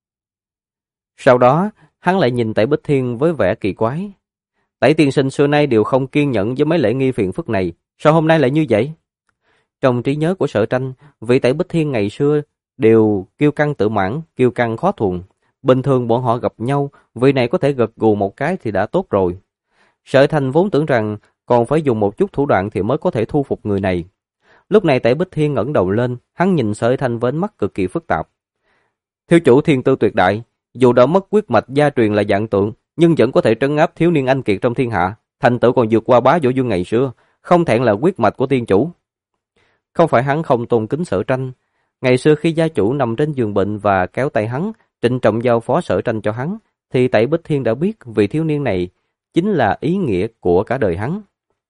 Sau đó, hắn lại nhìn Tẩy Bích Thiên với vẻ kỳ quái. Tẩy tiên sinh xưa nay đều không kiên nhẫn với mấy lễ nghi phiền phức này, sao hôm nay lại như vậy? Trong trí nhớ của Sở Tranh, vị Tẩy Bích Thiên ngày xưa đều kiêu căng tự mãn, kiêu căng khó thuần. Bình thường bọn họ gặp nhau, vị này có thể gật gù một cái thì đã tốt rồi. Sở Thành vốn tưởng rằng còn phải dùng một chút thủ đoạn thì mới có thể thu phục người này. Lúc này Tẩy Bích Thiên ngẩng đầu lên, hắn nhìn Sở Thanh với ánh mắt cực kỳ phức tạp. Thiếu chủ thiên tư tuyệt đại, dù đã mất huyết mạch gia truyền là dạng tượng, nhưng vẫn có thể trấn áp thiếu niên anh kiệt trong thiên hạ, thành tựu còn vượt qua Bá Võ Dương ngày xưa, không thẹn là huyết mạch của tiên chủ. Không phải hắn không tôn kính Sở Tranh, ngày xưa khi gia chủ nằm trên giường bệnh và kéo tay hắn, trịnh trọng giao phó Sở Tranh cho hắn, thì Tẩy Bích Thiên đã biết vị thiếu niên này chính là ý nghĩa của cả đời hắn.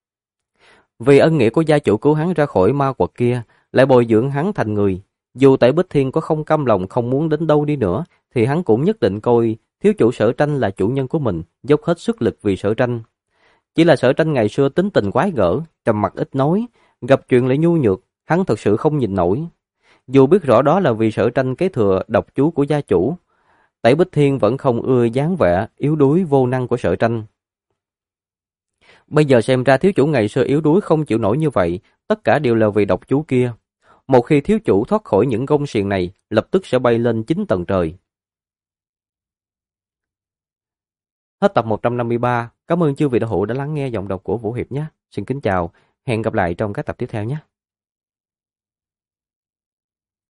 Vì ân nghĩa của gia chủ cứu hắn ra khỏi ma quật kia, lại bồi dưỡng hắn thành người, dù Tẩy Bích Thiên có không cam lòng không muốn đến đâu đi nữa, thì hắn cũng nhất định coi thiếu chủ Sở Tranh là chủ nhân của mình, dốc hết sức lực vì Sở Tranh. Chỉ là Sở Tranh ngày xưa tính tình quái gở, trầm mặc ít nói, gặp chuyện lại nhu nhược, hắn thật sự không nhìn nổi. Dù biết rõ đó là vì Sở Tranh kế thừa độc chú của gia chủ, Tẩy Bích Thiên vẫn không ưa dáng vẻ yếu đuối vô năng của Sở Tranh. Bây giờ xem ra thiếu chủ ngày xưa yếu đuối không chịu nổi như vậy, tất cả đều là vì độc chú kia. Một khi thiếu chủ thoát khỏi những gông xiềng này, lập tức sẽ bay lên 9 tầng trời. Hết tập 153. Cảm ơn chư vị đạo hữu đã lắng nghe giọng đọc của Vũ Hiệp nhé. Xin kính chào, hẹn gặp lại trong các tập tiếp theo nhé.